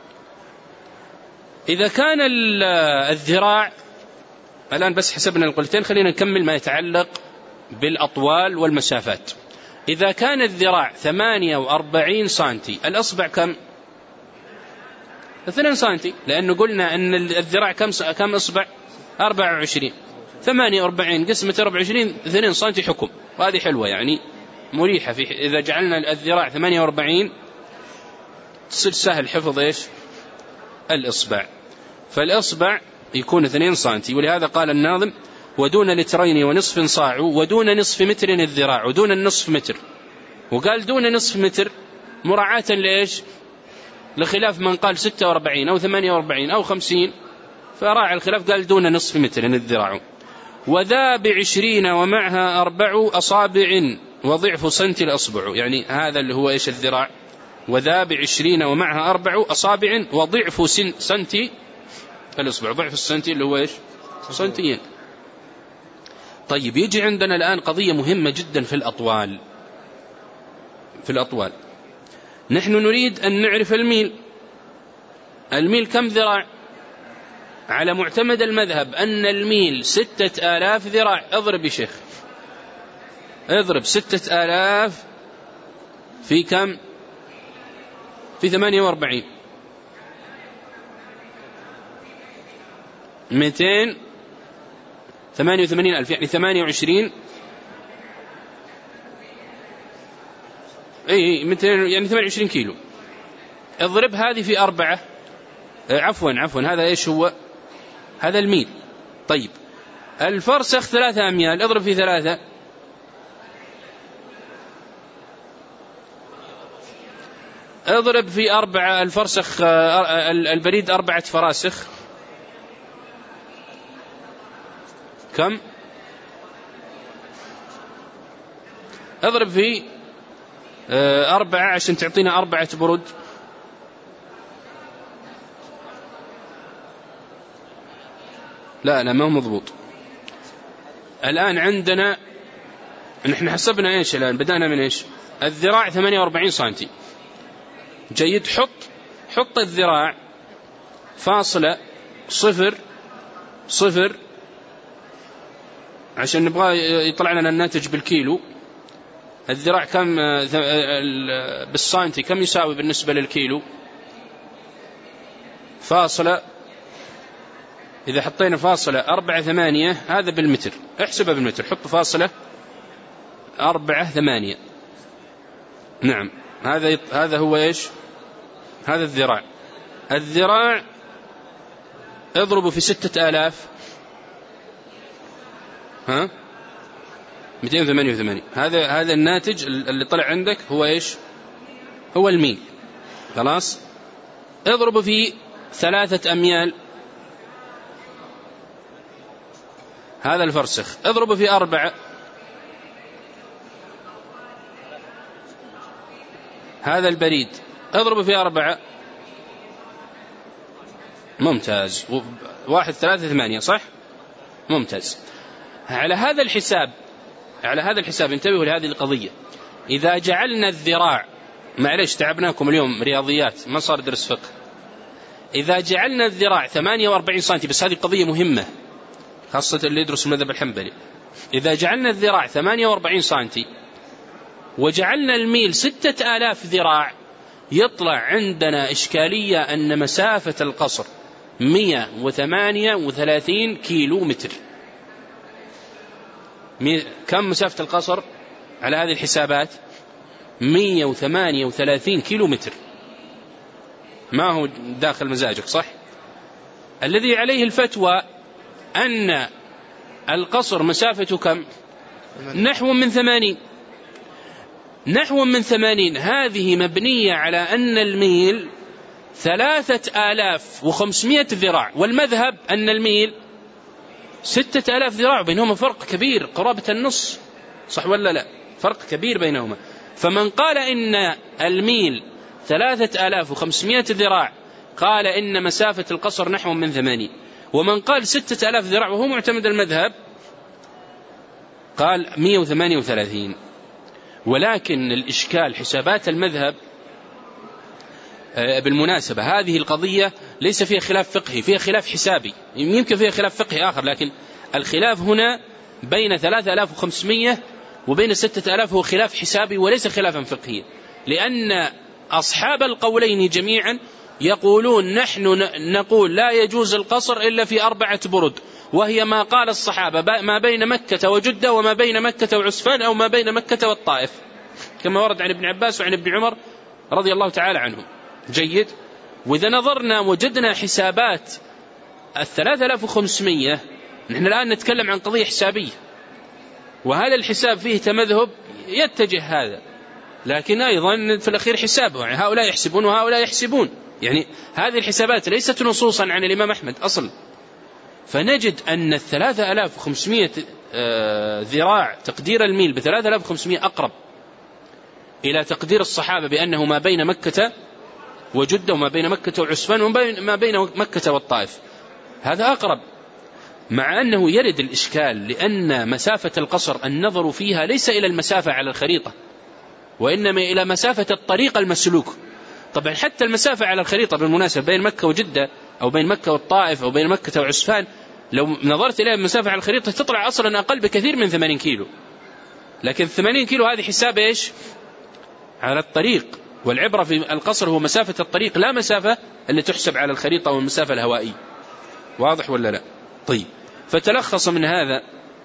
إذا كان الذراع الآن بس حسبنا القلتين، خلينا نكمل ما يتعلق بالأطوال والمسافات. إذا كان الذراع ثمانية وأربعين سنتي، الأصبع كم؟ اثنين سنتي، لأنه قلنا أن الذراع كم كم أصبع؟ أربعة وعشرين. ثمانية وأربعين قسمة أربعة وعشرين اثنين سنتي حكم، وهذه حلوة يعني مريحة. في إذا جعلنا الذراع ثمانية وأربعين تصير سهل حفظ إيش؟ الإصبع. فالإصبع يكون اثنين سنتي، ولهذا قال الناظم: ودون لترين ونصف صاع، ودون نصف متر الذراع، ودون النصف متر. وقال دون نصف متر مراعاة لإيش؟ لخلاف من قال ستة وأربعين أو ثمانية وأربعين أو خمسين، فراعى الخلاف قال دون نصف متر الذراع. وذا بعشرين ومعها أربع أصابع وضعف سنت الأصبع، يعني هذا اللي هو إيش؟ الذراع. وذا بعشرين ومعها أربع أصابع وضعف سنت الأصبع، ضعف السنتي اللي هو إيش؟ سنتين. طيب، يجي عندنا الآن قضية مهمة جدا في الأطوال. في الأطوال نحن نريد أن نعرف الميل. الميل كم ذراع؟ على معتمد المذهب أن الميل ستة آلاف ذراع. اضرب يا شيخ، اضرب ستة آلاف في كم؟ في ثمانية وأربعين، مئتين ثمانية وثمانين ألف، يعني ثمانية وعشرين، أي مئتين، يعني ثمانية وعشرين كيلو. اضرب هذه في أربعة، عفوا عفوا هذا إيش هو؟ هذا الميل. طيب، الفرسخ ثلاثة أميال، اضرب في ثلاثة، اضرب في أربعة. الفرسخ البريد أربعة فراسخ، كم؟ اضرب في أربعة عشان تعطينا أربعة برود. لا لا ما هو مضبوط. الآن عندنا نحن حسبنا إيش؟ الآن بدأنا من إيش؟ الذراع ثمانية وأربعين سنتي. جيد، حط حط الذراع فاصلة صفر صفر عشان نبغى يطلع لنا الناتج بالكيلو. الذراع كم بالسنتي كم يساوي بالنسبة للكيلو؟ فاصلة، إذا حطينا فاصلة أربعة ثمانية، هذا بالمتر، احسبها بالمتر، حط فاصلة أربعة ثمانية. نعم، هذا هذا هو إيش؟ هذا الذراع. الذراع اضربوا في ستة آلاف، ها مئتين وثمانية وثمانين. هذا هذا الناتج اللي طلع عندك هو إيش؟ هو الميل. خلاص، اضربوا في ثلاثة أميال، هذا الفرسخ. اضربوا في أربعة، هذا البريد. اضربوا في أربعة، ممتاز. واحد ثلاثة ثمانية، صح؟ ممتاز. على هذا الحساب على هذا الحساب انتبهوا لهذه القضية. إذا جعلنا الذراع، معلش تعبناكم اليوم رياضيات، ما صار درس فقه. إذا جعلنا الذراع ثمانية وأربعين سنتي، بس هذه قضية مهمة خاصة اللي يدرس المذهب الحنبلي. إذا جعلنا الذراع ثمانية وأربعين سنتي وجعلنا الميل ستة آلاف ذراع، يطلع عندنا إشكالية أن مسافة القصر مئة وثمانية وثلاثين كيلو متر. كم مسافة القصر على هذه الحسابات؟ مئة وثمانية وثلاثين كيلو متر. ما هو داخل مزاجك، صح؟ الذي عليه الفتوى أن القصر مسافته كم؟ نحو من ثمانين نحو من ثمانين. هذه مبنية على أن الميل ثلاثة آلاف وخمسمائة ذراع، والمذهب أن الميل ستة آلاف ذراع، بينهما فرق كبير قرابة النص، صح ولا لا؟ فرق كبير بينهما. فمن قال إن الميل ثلاثة آلاف وخمسمائة ذراع قال إن مسافة القصر نحو من ثمانين، ومن قال ستة آلاف ذراع وهو معتمد المذهب قال مئة وثمانية وثلاثين. ولكن الإشكال حسابات المذهب، بالمناسبة هذه القضية ليس فيها خلاف فقهي، فيها خلاف حسابي، يمكن فيها خلاف فقهي آخر، لكن الخلاف هنا بين ثلاثة آلاف وخمسمائة وبين ستة آلاف هو خلاف حسابي وليس خلافا فقهيا، لأن أصحاب القولين جميعا يقولون نحن نقول لا يجوز القصر إلا في أربعة برد، وهي ما قال الصحابة ما بين مكة وجدة وما بين مكة وعسفان أو ما بين مكة والطائف، كما ورد عن ابن عباس وعن ابن عمر رضي الله تعالى عنهم. جيد. وإذا نظرنا وجدنا حسابات الثلاثة آلاف وخمسمائة، نحن الآن نتكلم عن قضية حسابية، وهذا الحساب فيه تمذهب يتجه هذا، لكن أيضا في الأخير حسابه، يعني هؤلاء يحسبون وهؤلاء يحسبون، يعني هذه الحسابات ليست نصوصا عن الإمام أحمد أصلا. فنجد أن الثلاثة آلاف وخمسمائة ذراع تقدير الميل بثلاثة آلاف وخمسمائة أقرب إلى تقدير الصحابة بأنه ما بين مكة وجدة وما بين مكة وعسفان وما بين مكة والطائف، هذا أقرب، مع أنه يرد الإشكال لأن مسافة القصر النظر فيها ليس إلى المسافة على الخريطة، وإنما إلى مسافة الطريق المسلوك. طبعا حتى المسافة على الخريطة بالمناسبة بين مكة وجدة أو بين مكة والطائف أو بين مكة وعسفان، لو نظرت إليها المسافة على الخريطة تطلع أصلا أقل بكثير من ثمانين كيلو، لكن ثمانين كيلو هذه حساب إيش؟ على الطريق، والعبرة في القصر هو مسافة الطريق لا مسافة اللي تحسب على الخريطة والمسافة الهوائية. واضح ولا لا؟ طيب، فتلخص من هذا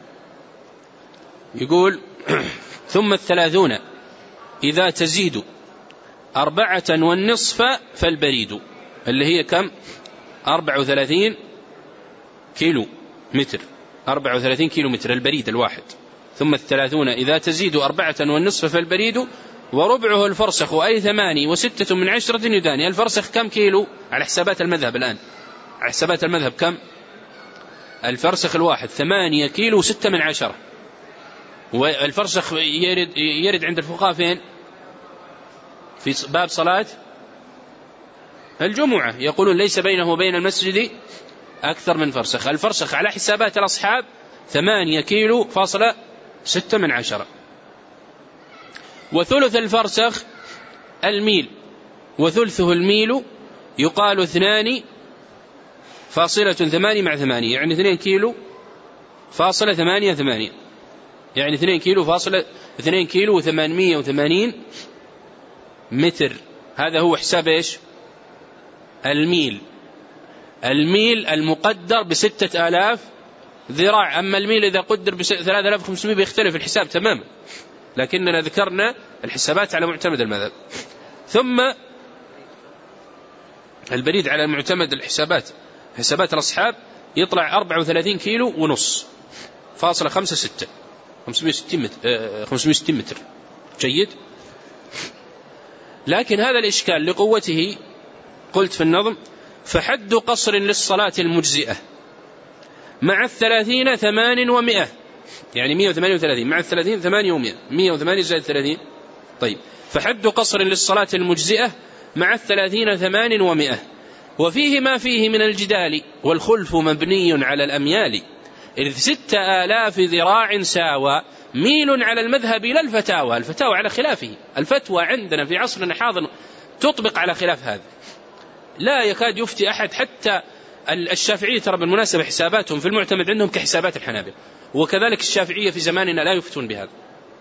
يقول ثم الثلاثون إذا تزيد أربعة والنصف فالبريد، اللي هي كم؟ أربعة وثلاثين كيلو متر، أربعة وثلاثين كيلو متر البريد الواحد. ثم الثلاثون إذا تزيد أربعة والنصف فالبريد، وربعه الفرسخ أي ثماني وستة من عشرة يداني. الفرسخ كم كيلو على حسابات المذهب الآن؟ على حسابات المذهب كم؟ الفرسخ الواحد ثمانية كيلو وستة من عشرة. والفرسخ يرد, يرد عند الفقهاء فين؟ في باب صلاة الجمعة، يقولون ليس بينه وبين المسجد أكثر من فرسخ. الفرسخ على حسابات الأصحاب ثمانية كيلو فاصلة ستة من عشرة. وثلث الفرسخ الميل، وثلثه الميل يقال اثنان فاصلة ثمانية مع ثمانية، يعني اثنين كيلو فاصلة ثمانية ثمانية، يعني اثنين كيلو فاصلة اثنين كيلو وثمانمائة وثمانين متر. هذا هو حساب ايش؟ الميل. الميل المقدر بستة آلاف ذراع. أما الميل إذا قدر بثلاثة آلاف وخمسمائة بيختلف الحساب تماما. لكننا ذكرنا الحسابات على معتمد المذهب. ثم البريد على معتمد الحسابات حسابات الأصحاب يطلع أربعة وثلاثين كيلو ونص فاصلة خمسة ستة خمسمائة وستين متر, خمسمائة وستين متر. جيد. لكن هذا الإشكال لقوته قلت في النظم: فحد قصر للصلاة المجزئة مع الثلاثين ثمان ومئة، يعني مئة وثمانية وثلاثين مع الثلاثين ثمانية ومئة، مئة وثمانية زائد ثلاثين. طيب، فحد قصر للصلاة المجزئة مع الثلاثين ثمان ومئة، وفيه ما فيه من الجدال والخلف مبني على الأميال، إذ ست آلاف ذراع ساوى ميل على المذهب لا الفتاوى. الفتاوى على خلافه، الفتوى عندنا في عصرنا حاضر تطبق على خلاف هذا، لا يكاد يفتي أحد. حتى الشافعية ترى بالمناسبة حساباتهم في المعتمد عندهم كحسابات الحنابلة، وكذلك الشافعية في زماننا لا يفتون بهذا.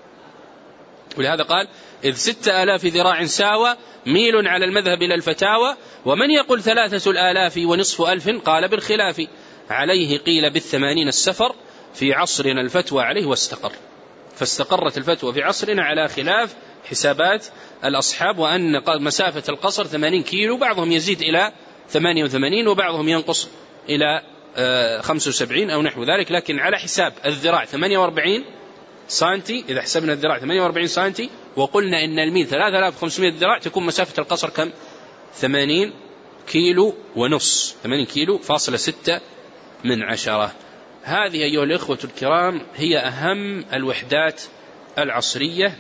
ولهذا قال: إذ ست آلاف ذراع ساوى ميل على المذهب لا الفتاوى، ومن يقول ثلاثة الآلاف ونصف ألف قال بالخلاف، عليه قيل بالثمانين السفر، في عصرنا الفتوى عليه واستقر. فاستقرت الفتوى في عصرنا على خلاف حسابات الأصحاب، وأن مسافة القصر ثمانين كيلو، بعضهم يزيد إلى ثمانية وثمانين وبعضهم ينقص إلى خمسة وسبعين أو نحو ذلك، لكن على حساب الذراع ثمانية وأربعين سنتي. إذا حسبنا الذراع ثمانية وأربعين سنتي وقلنا إن الميل ثلاثة آلاف وخمسمائة ذراع، تكون مسافة القصر كم؟ ثمانين كيلو ونص، ثمانين كيلو فاصلة ستة من عشرة. هذه أيها الإخوة الكرام هي أهم الوحدات العصرية،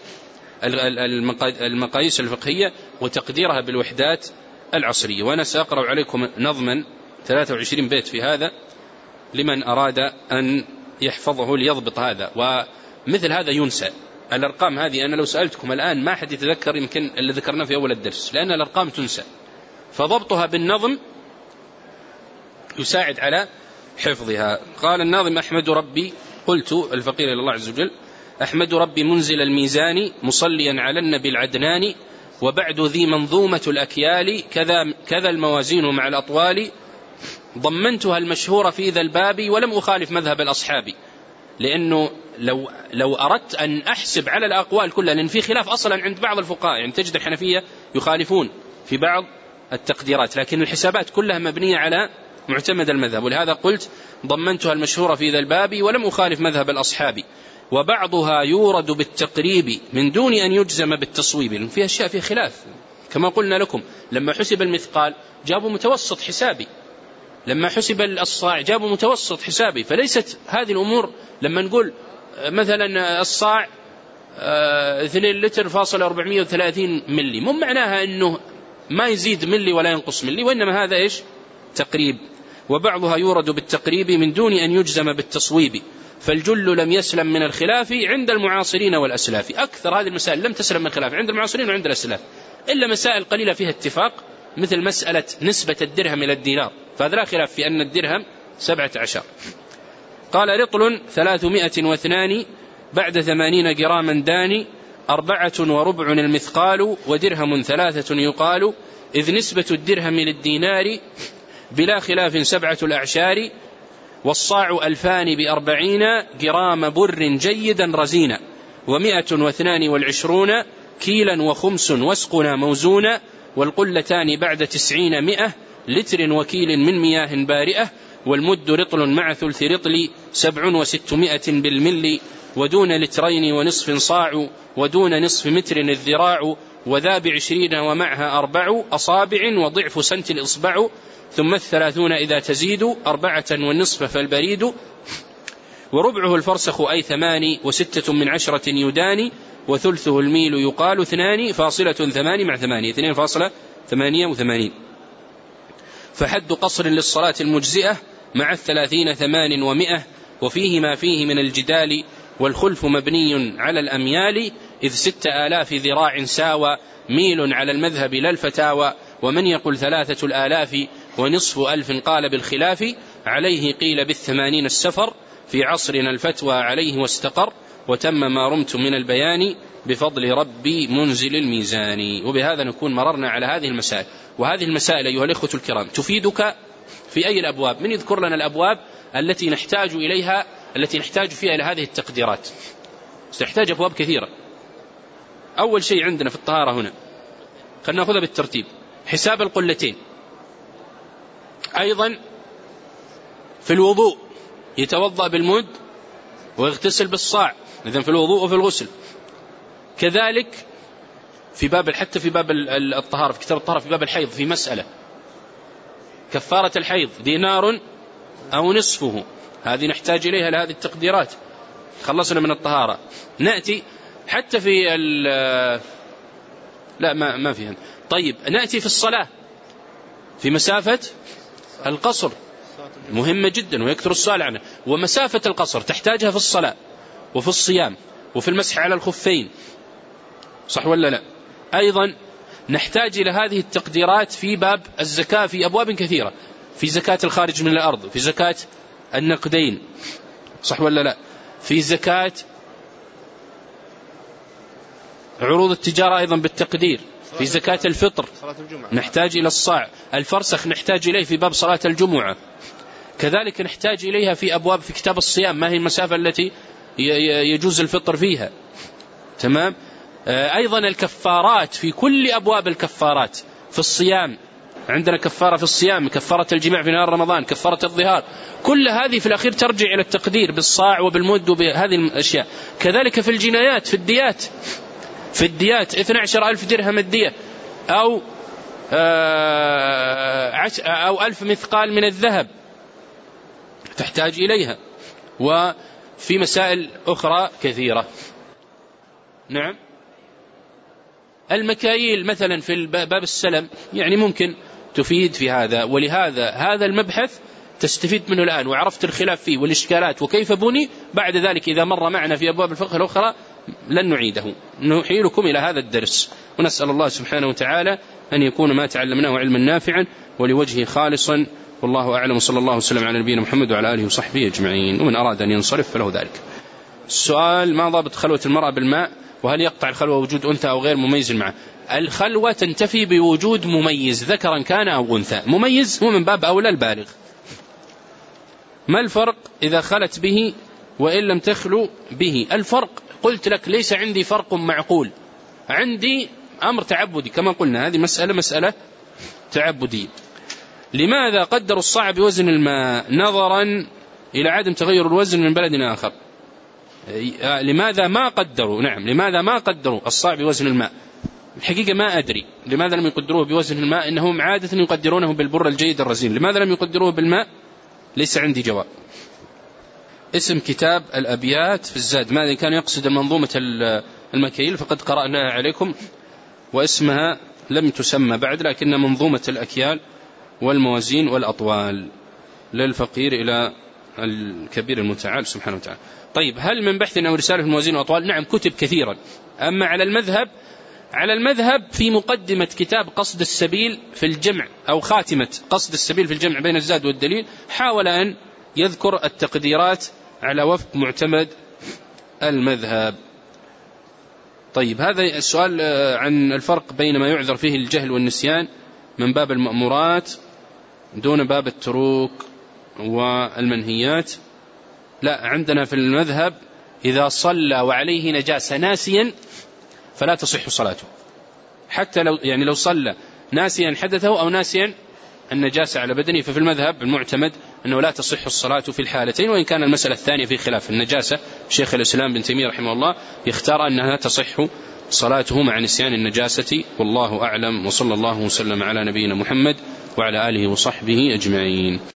المقاييس الفقهية وتقديرها بالوحدات العصرية. وأنا سأقرأ عليكم نظما ثلاثة وعشرين بيت في هذا لمن أراد أن يحفظه ليضبط هذا. ومثل هذا ينسى، الأرقام هذه أنا لو سألتكم الآن ما حد يتذكر يمكن اللي ذكرناه في أول الدرس، لأن الأرقام تنسى، فضبطها بالنظم يساعد على حفظها. قال الناظم: أحمد ربي، قلت الفقير إلى الله عز وجل: أحمد ربي منزل الميزان مصليا على النبي العدنان، وبعد ذي منظومة الأكيال، كذا, كذا الموازين مع الأطوال، ضمنتها المشهورة في ذا الباب ولم أخالف مذهب الأصحاب. لأنه لو, لو أردت أن أحسب على الأقوال كلها، لأن في خلاف أصلا عند بعض الفقهاء، يعني تجد الحنفية يخالفون في بعض التقديرات، لكن الحسابات كلها مبنية على معتمد المذهب. ولهذا قلت: ضمنتها المشهورة في ذا الباب ولم أخالف مذهب الأصحاب، وبعضها يورد بالتقريب من دون أن يجزم بالتصويب. في أشياء في خلاف، كما قلنا لكم لما حسب المثقال جابوا متوسط حسابي، لما حسب الصاع جابوا متوسط حسابي. فليست هذه الأمور لما نقول مثلا الصاع اثنين لتر فاصل أربعمائة وثلاثين ملي، مو معناها أنه ما يزيد ملي ولا ينقص ملي، وإنما هذا إيش؟ تقريب. وبعضها يورد بالتقريب من دون أن يجزم بالتصويب، فالجل لم يسلم من الخلاف عند المعاصرين والأسلاف. أكثر هذه المسائل لم تسلم من الخلاف عند المعاصرين وعند الأسلاف، إلا مسائل قليلة فيها اتفاق، مثل مسألة نسبة الدرهم إلى الدينار، فهذا لا خلاف في أن الدرهم سبعة عشر. قال: رطل ثلاثمائة واثنان بعد ثمانين جراما داني، أربعة وربع المثقال، ودرهم ثلاثة يقال، إذ نسبة الدرهم للدينار بلا خلاف سبعة الأعشار، والصاع ألفان بأربعين جرام بر جيدا رزينا، ومائة واثنان والعشرون كيلا وخمس وسقنا موزونا، والقلتان بعد تسعين مئة لتر وكيل من مياه بارئة، والمد رطل مع ثلث رطل سبع وستمائة بالمل، ودون لترين ونصف صاع، ودون نصف متر الذراع، وذا بعشرين ومعها أربع أصابع، وضعف سنت الإصبع، ثم الثلاثون إذا تزيد أربعة والنصف فالبريد، وربعه الفرسخ أي ثماني، وستة من عشرة يداني، وثلثه الميل يقال اثنان فاصلة ثماني مع ثمانية، اثنين فاصلة ثمانية وثمانين. فحد قصر للصلاة المجزئة مع الثلاثين ثمان ومئة، وفيه ما فيه من الجدال والخلف مبني على الأميال، إذ ست آلاف ذراع ساوى ميل على المذهب لا الفتاوى، ومن يقل ثلاثة الآلاف ونصف ألف قال بالخلاف، عليه قيل بالثمانين السفر، في عصرنا الفتوى عليه واستقر، وتم ما رمت من البيان بفضل ربي منزل الميزان. وبهذا نكون مررنا على هذه المسائل. وهذه المسائل أيها الإخوة الكرام تفيدك في أي الأبواب؟ من يذكر لنا الأبواب التي نحتاج إليها، التي نحتاج فيها إلى هذه التقديرات؟ نحتاج أبواب كثيرة. أول شيء عندنا في الطهارة هنا خلنا نأخذها بالترتيب، حساب القلتين. أيضا في الوضوء يتوضأ بالمد ويغتسل بالصاع، إذن في الوضوء وفي الغسل. كذلك في باب حتى في باب الطهارة في كتاب الطهارة في باب الحيض في مسألة كفارة الحيض دينار أو نصفه، هذه نحتاج إليها لهذه التقديرات. خلصنا من الطهارة، نأتي حتى في ال لا ما ما فيها. طيب نأتي في الصلاة في مسافة القصر مهمة جدا ويكثر السؤال عنها، ومسافة القصر تحتاجها في الصلاة وفي الصيام وفي المسح على الخفين، صح ولا لا؟ أيضا نحتاج إلى هذه التقديرات في باب الزكاة في أبواب كثيرة، في زكاة الخارج من الأرض، في زكاة النقدين، صح ولا لا؟ في زكاة عروض التجارة أيضا بالتقدير، في زكاة الفطر نحتاج إلى الصاع، الفرسخ نحتاج إليه في باب صلاة الجمعة، كذلك نحتاج إليها في أبواب في كتاب الصيام، ما هي المسافة التي يجوز الفطر فيها، تمام؟ أيضا الكفارات في كل أبواب الكفارات. في الصيام عندنا كفارة في الصيام، كفارة الجماع في نهار رمضان، كفارة الظهار، كل هذه في الأخير ترجع إلى التقدير بالصاع وبالمد وبهذه الأشياء. كذلك في الجنايات في الديات، في الديات اثني عشر ألف درهم الدية أو أو ألف مثقال من الذهب تحتاج إليها، وفي مسائل أخرى كثيرة. نعم. المكاييل مثلا في باب السلم يعني ممكن تفيد في هذا، ولهذا هذا المبحث تستفيد منه الآن وعرفت الخلاف فيه والإشكالات وكيف بني. بعد ذلك إذا مر معنا في أبواب الفقه الأخرى لن نعيده، نحيلكم إلى هذا الدرس، ونسأل الله سبحانه وتعالى أن يكون ما تعلمناه علما نافعا ولوجهه خالصا، والله أعلم، وصلى الله وسلم على نبينا محمد وعلى آله وصحبه أجمعين. ومن أراد أن ينصرف فله ذلك. السؤال: ما ضابط خلوة المرأة بالماء؟ وهل يقطع الخلوة وجود أنثى أو غير مميز معه؟ الخلوة تنتفي بوجود مميز ذكرا كان أو أنثى، مميز هو من باب أولى البالغ. ما الفرق إذا خلت به وإن لم تخلو به؟ الفرق قلت لك ليس عندي فرق معقول، عندي أمر تعبدي كما قلنا، هذه مسألة مسألة تعبدية. لماذا قدروا الصاع بوزن الماء نظرا إلى عدم تغير الوزن من بلد آخر؟ لماذا ما قدروا نعم لماذا ما قدروا الصاع بوزن الماء؟ الحقيقة ما أدري لماذا لم يقدروه بوزن الماء، إنهم عادة يقدرونه بالبر الجيد الرزين، لماذا لم يقدروه بالماء؟ ليس عندي جواب. اسم كتاب الأبيات في الزاد، ماذا كان يقصد المنظومة المكيل فقد قرأناها عليكم، واسمها لم تسمى بعد، لكن منظومة الأكيال والموازين والأطوال للفقير إلى الكبير المتعال سبحانه وتعالى. طيب، هل من بحث أو رسالة في الموازين والأطوال؟ نعم، كتب كثيرا. أما على المذهب على المذهب في مقدمة كتاب قصد السبيل في الجمع أو خاتمة قصد السبيل في الجمع بين الزاد والدليل حاول أن يذكر التقديرات على وفق معتمد المذهب. طيب، هذا السؤال عن الفرق بين ما يعذر فيه الجهل والنسيان من باب المأمورات دون باب التروك والمنهيات. لا، عندنا في المذهب إذا صلى وعليه نجاسة ناسيا فلا تصح صلاته، حتى لو يعني لو صلى ناسيا حدثه أو ناسيا النجاسة على بدنه، ففي المذهب المعتمد أنه لا تصح الصلاة في الحالتين، وإن كان المسألة الثانية في خلاف النجاسة، شيخ الإسلام بن تيمية رحمه الله يختار أنها تصح صلاته مع نسيان النجاسة، والله أعلم، وصلى الله وسلم على نبينا محمد وعلى آله وصحبه أجمعين.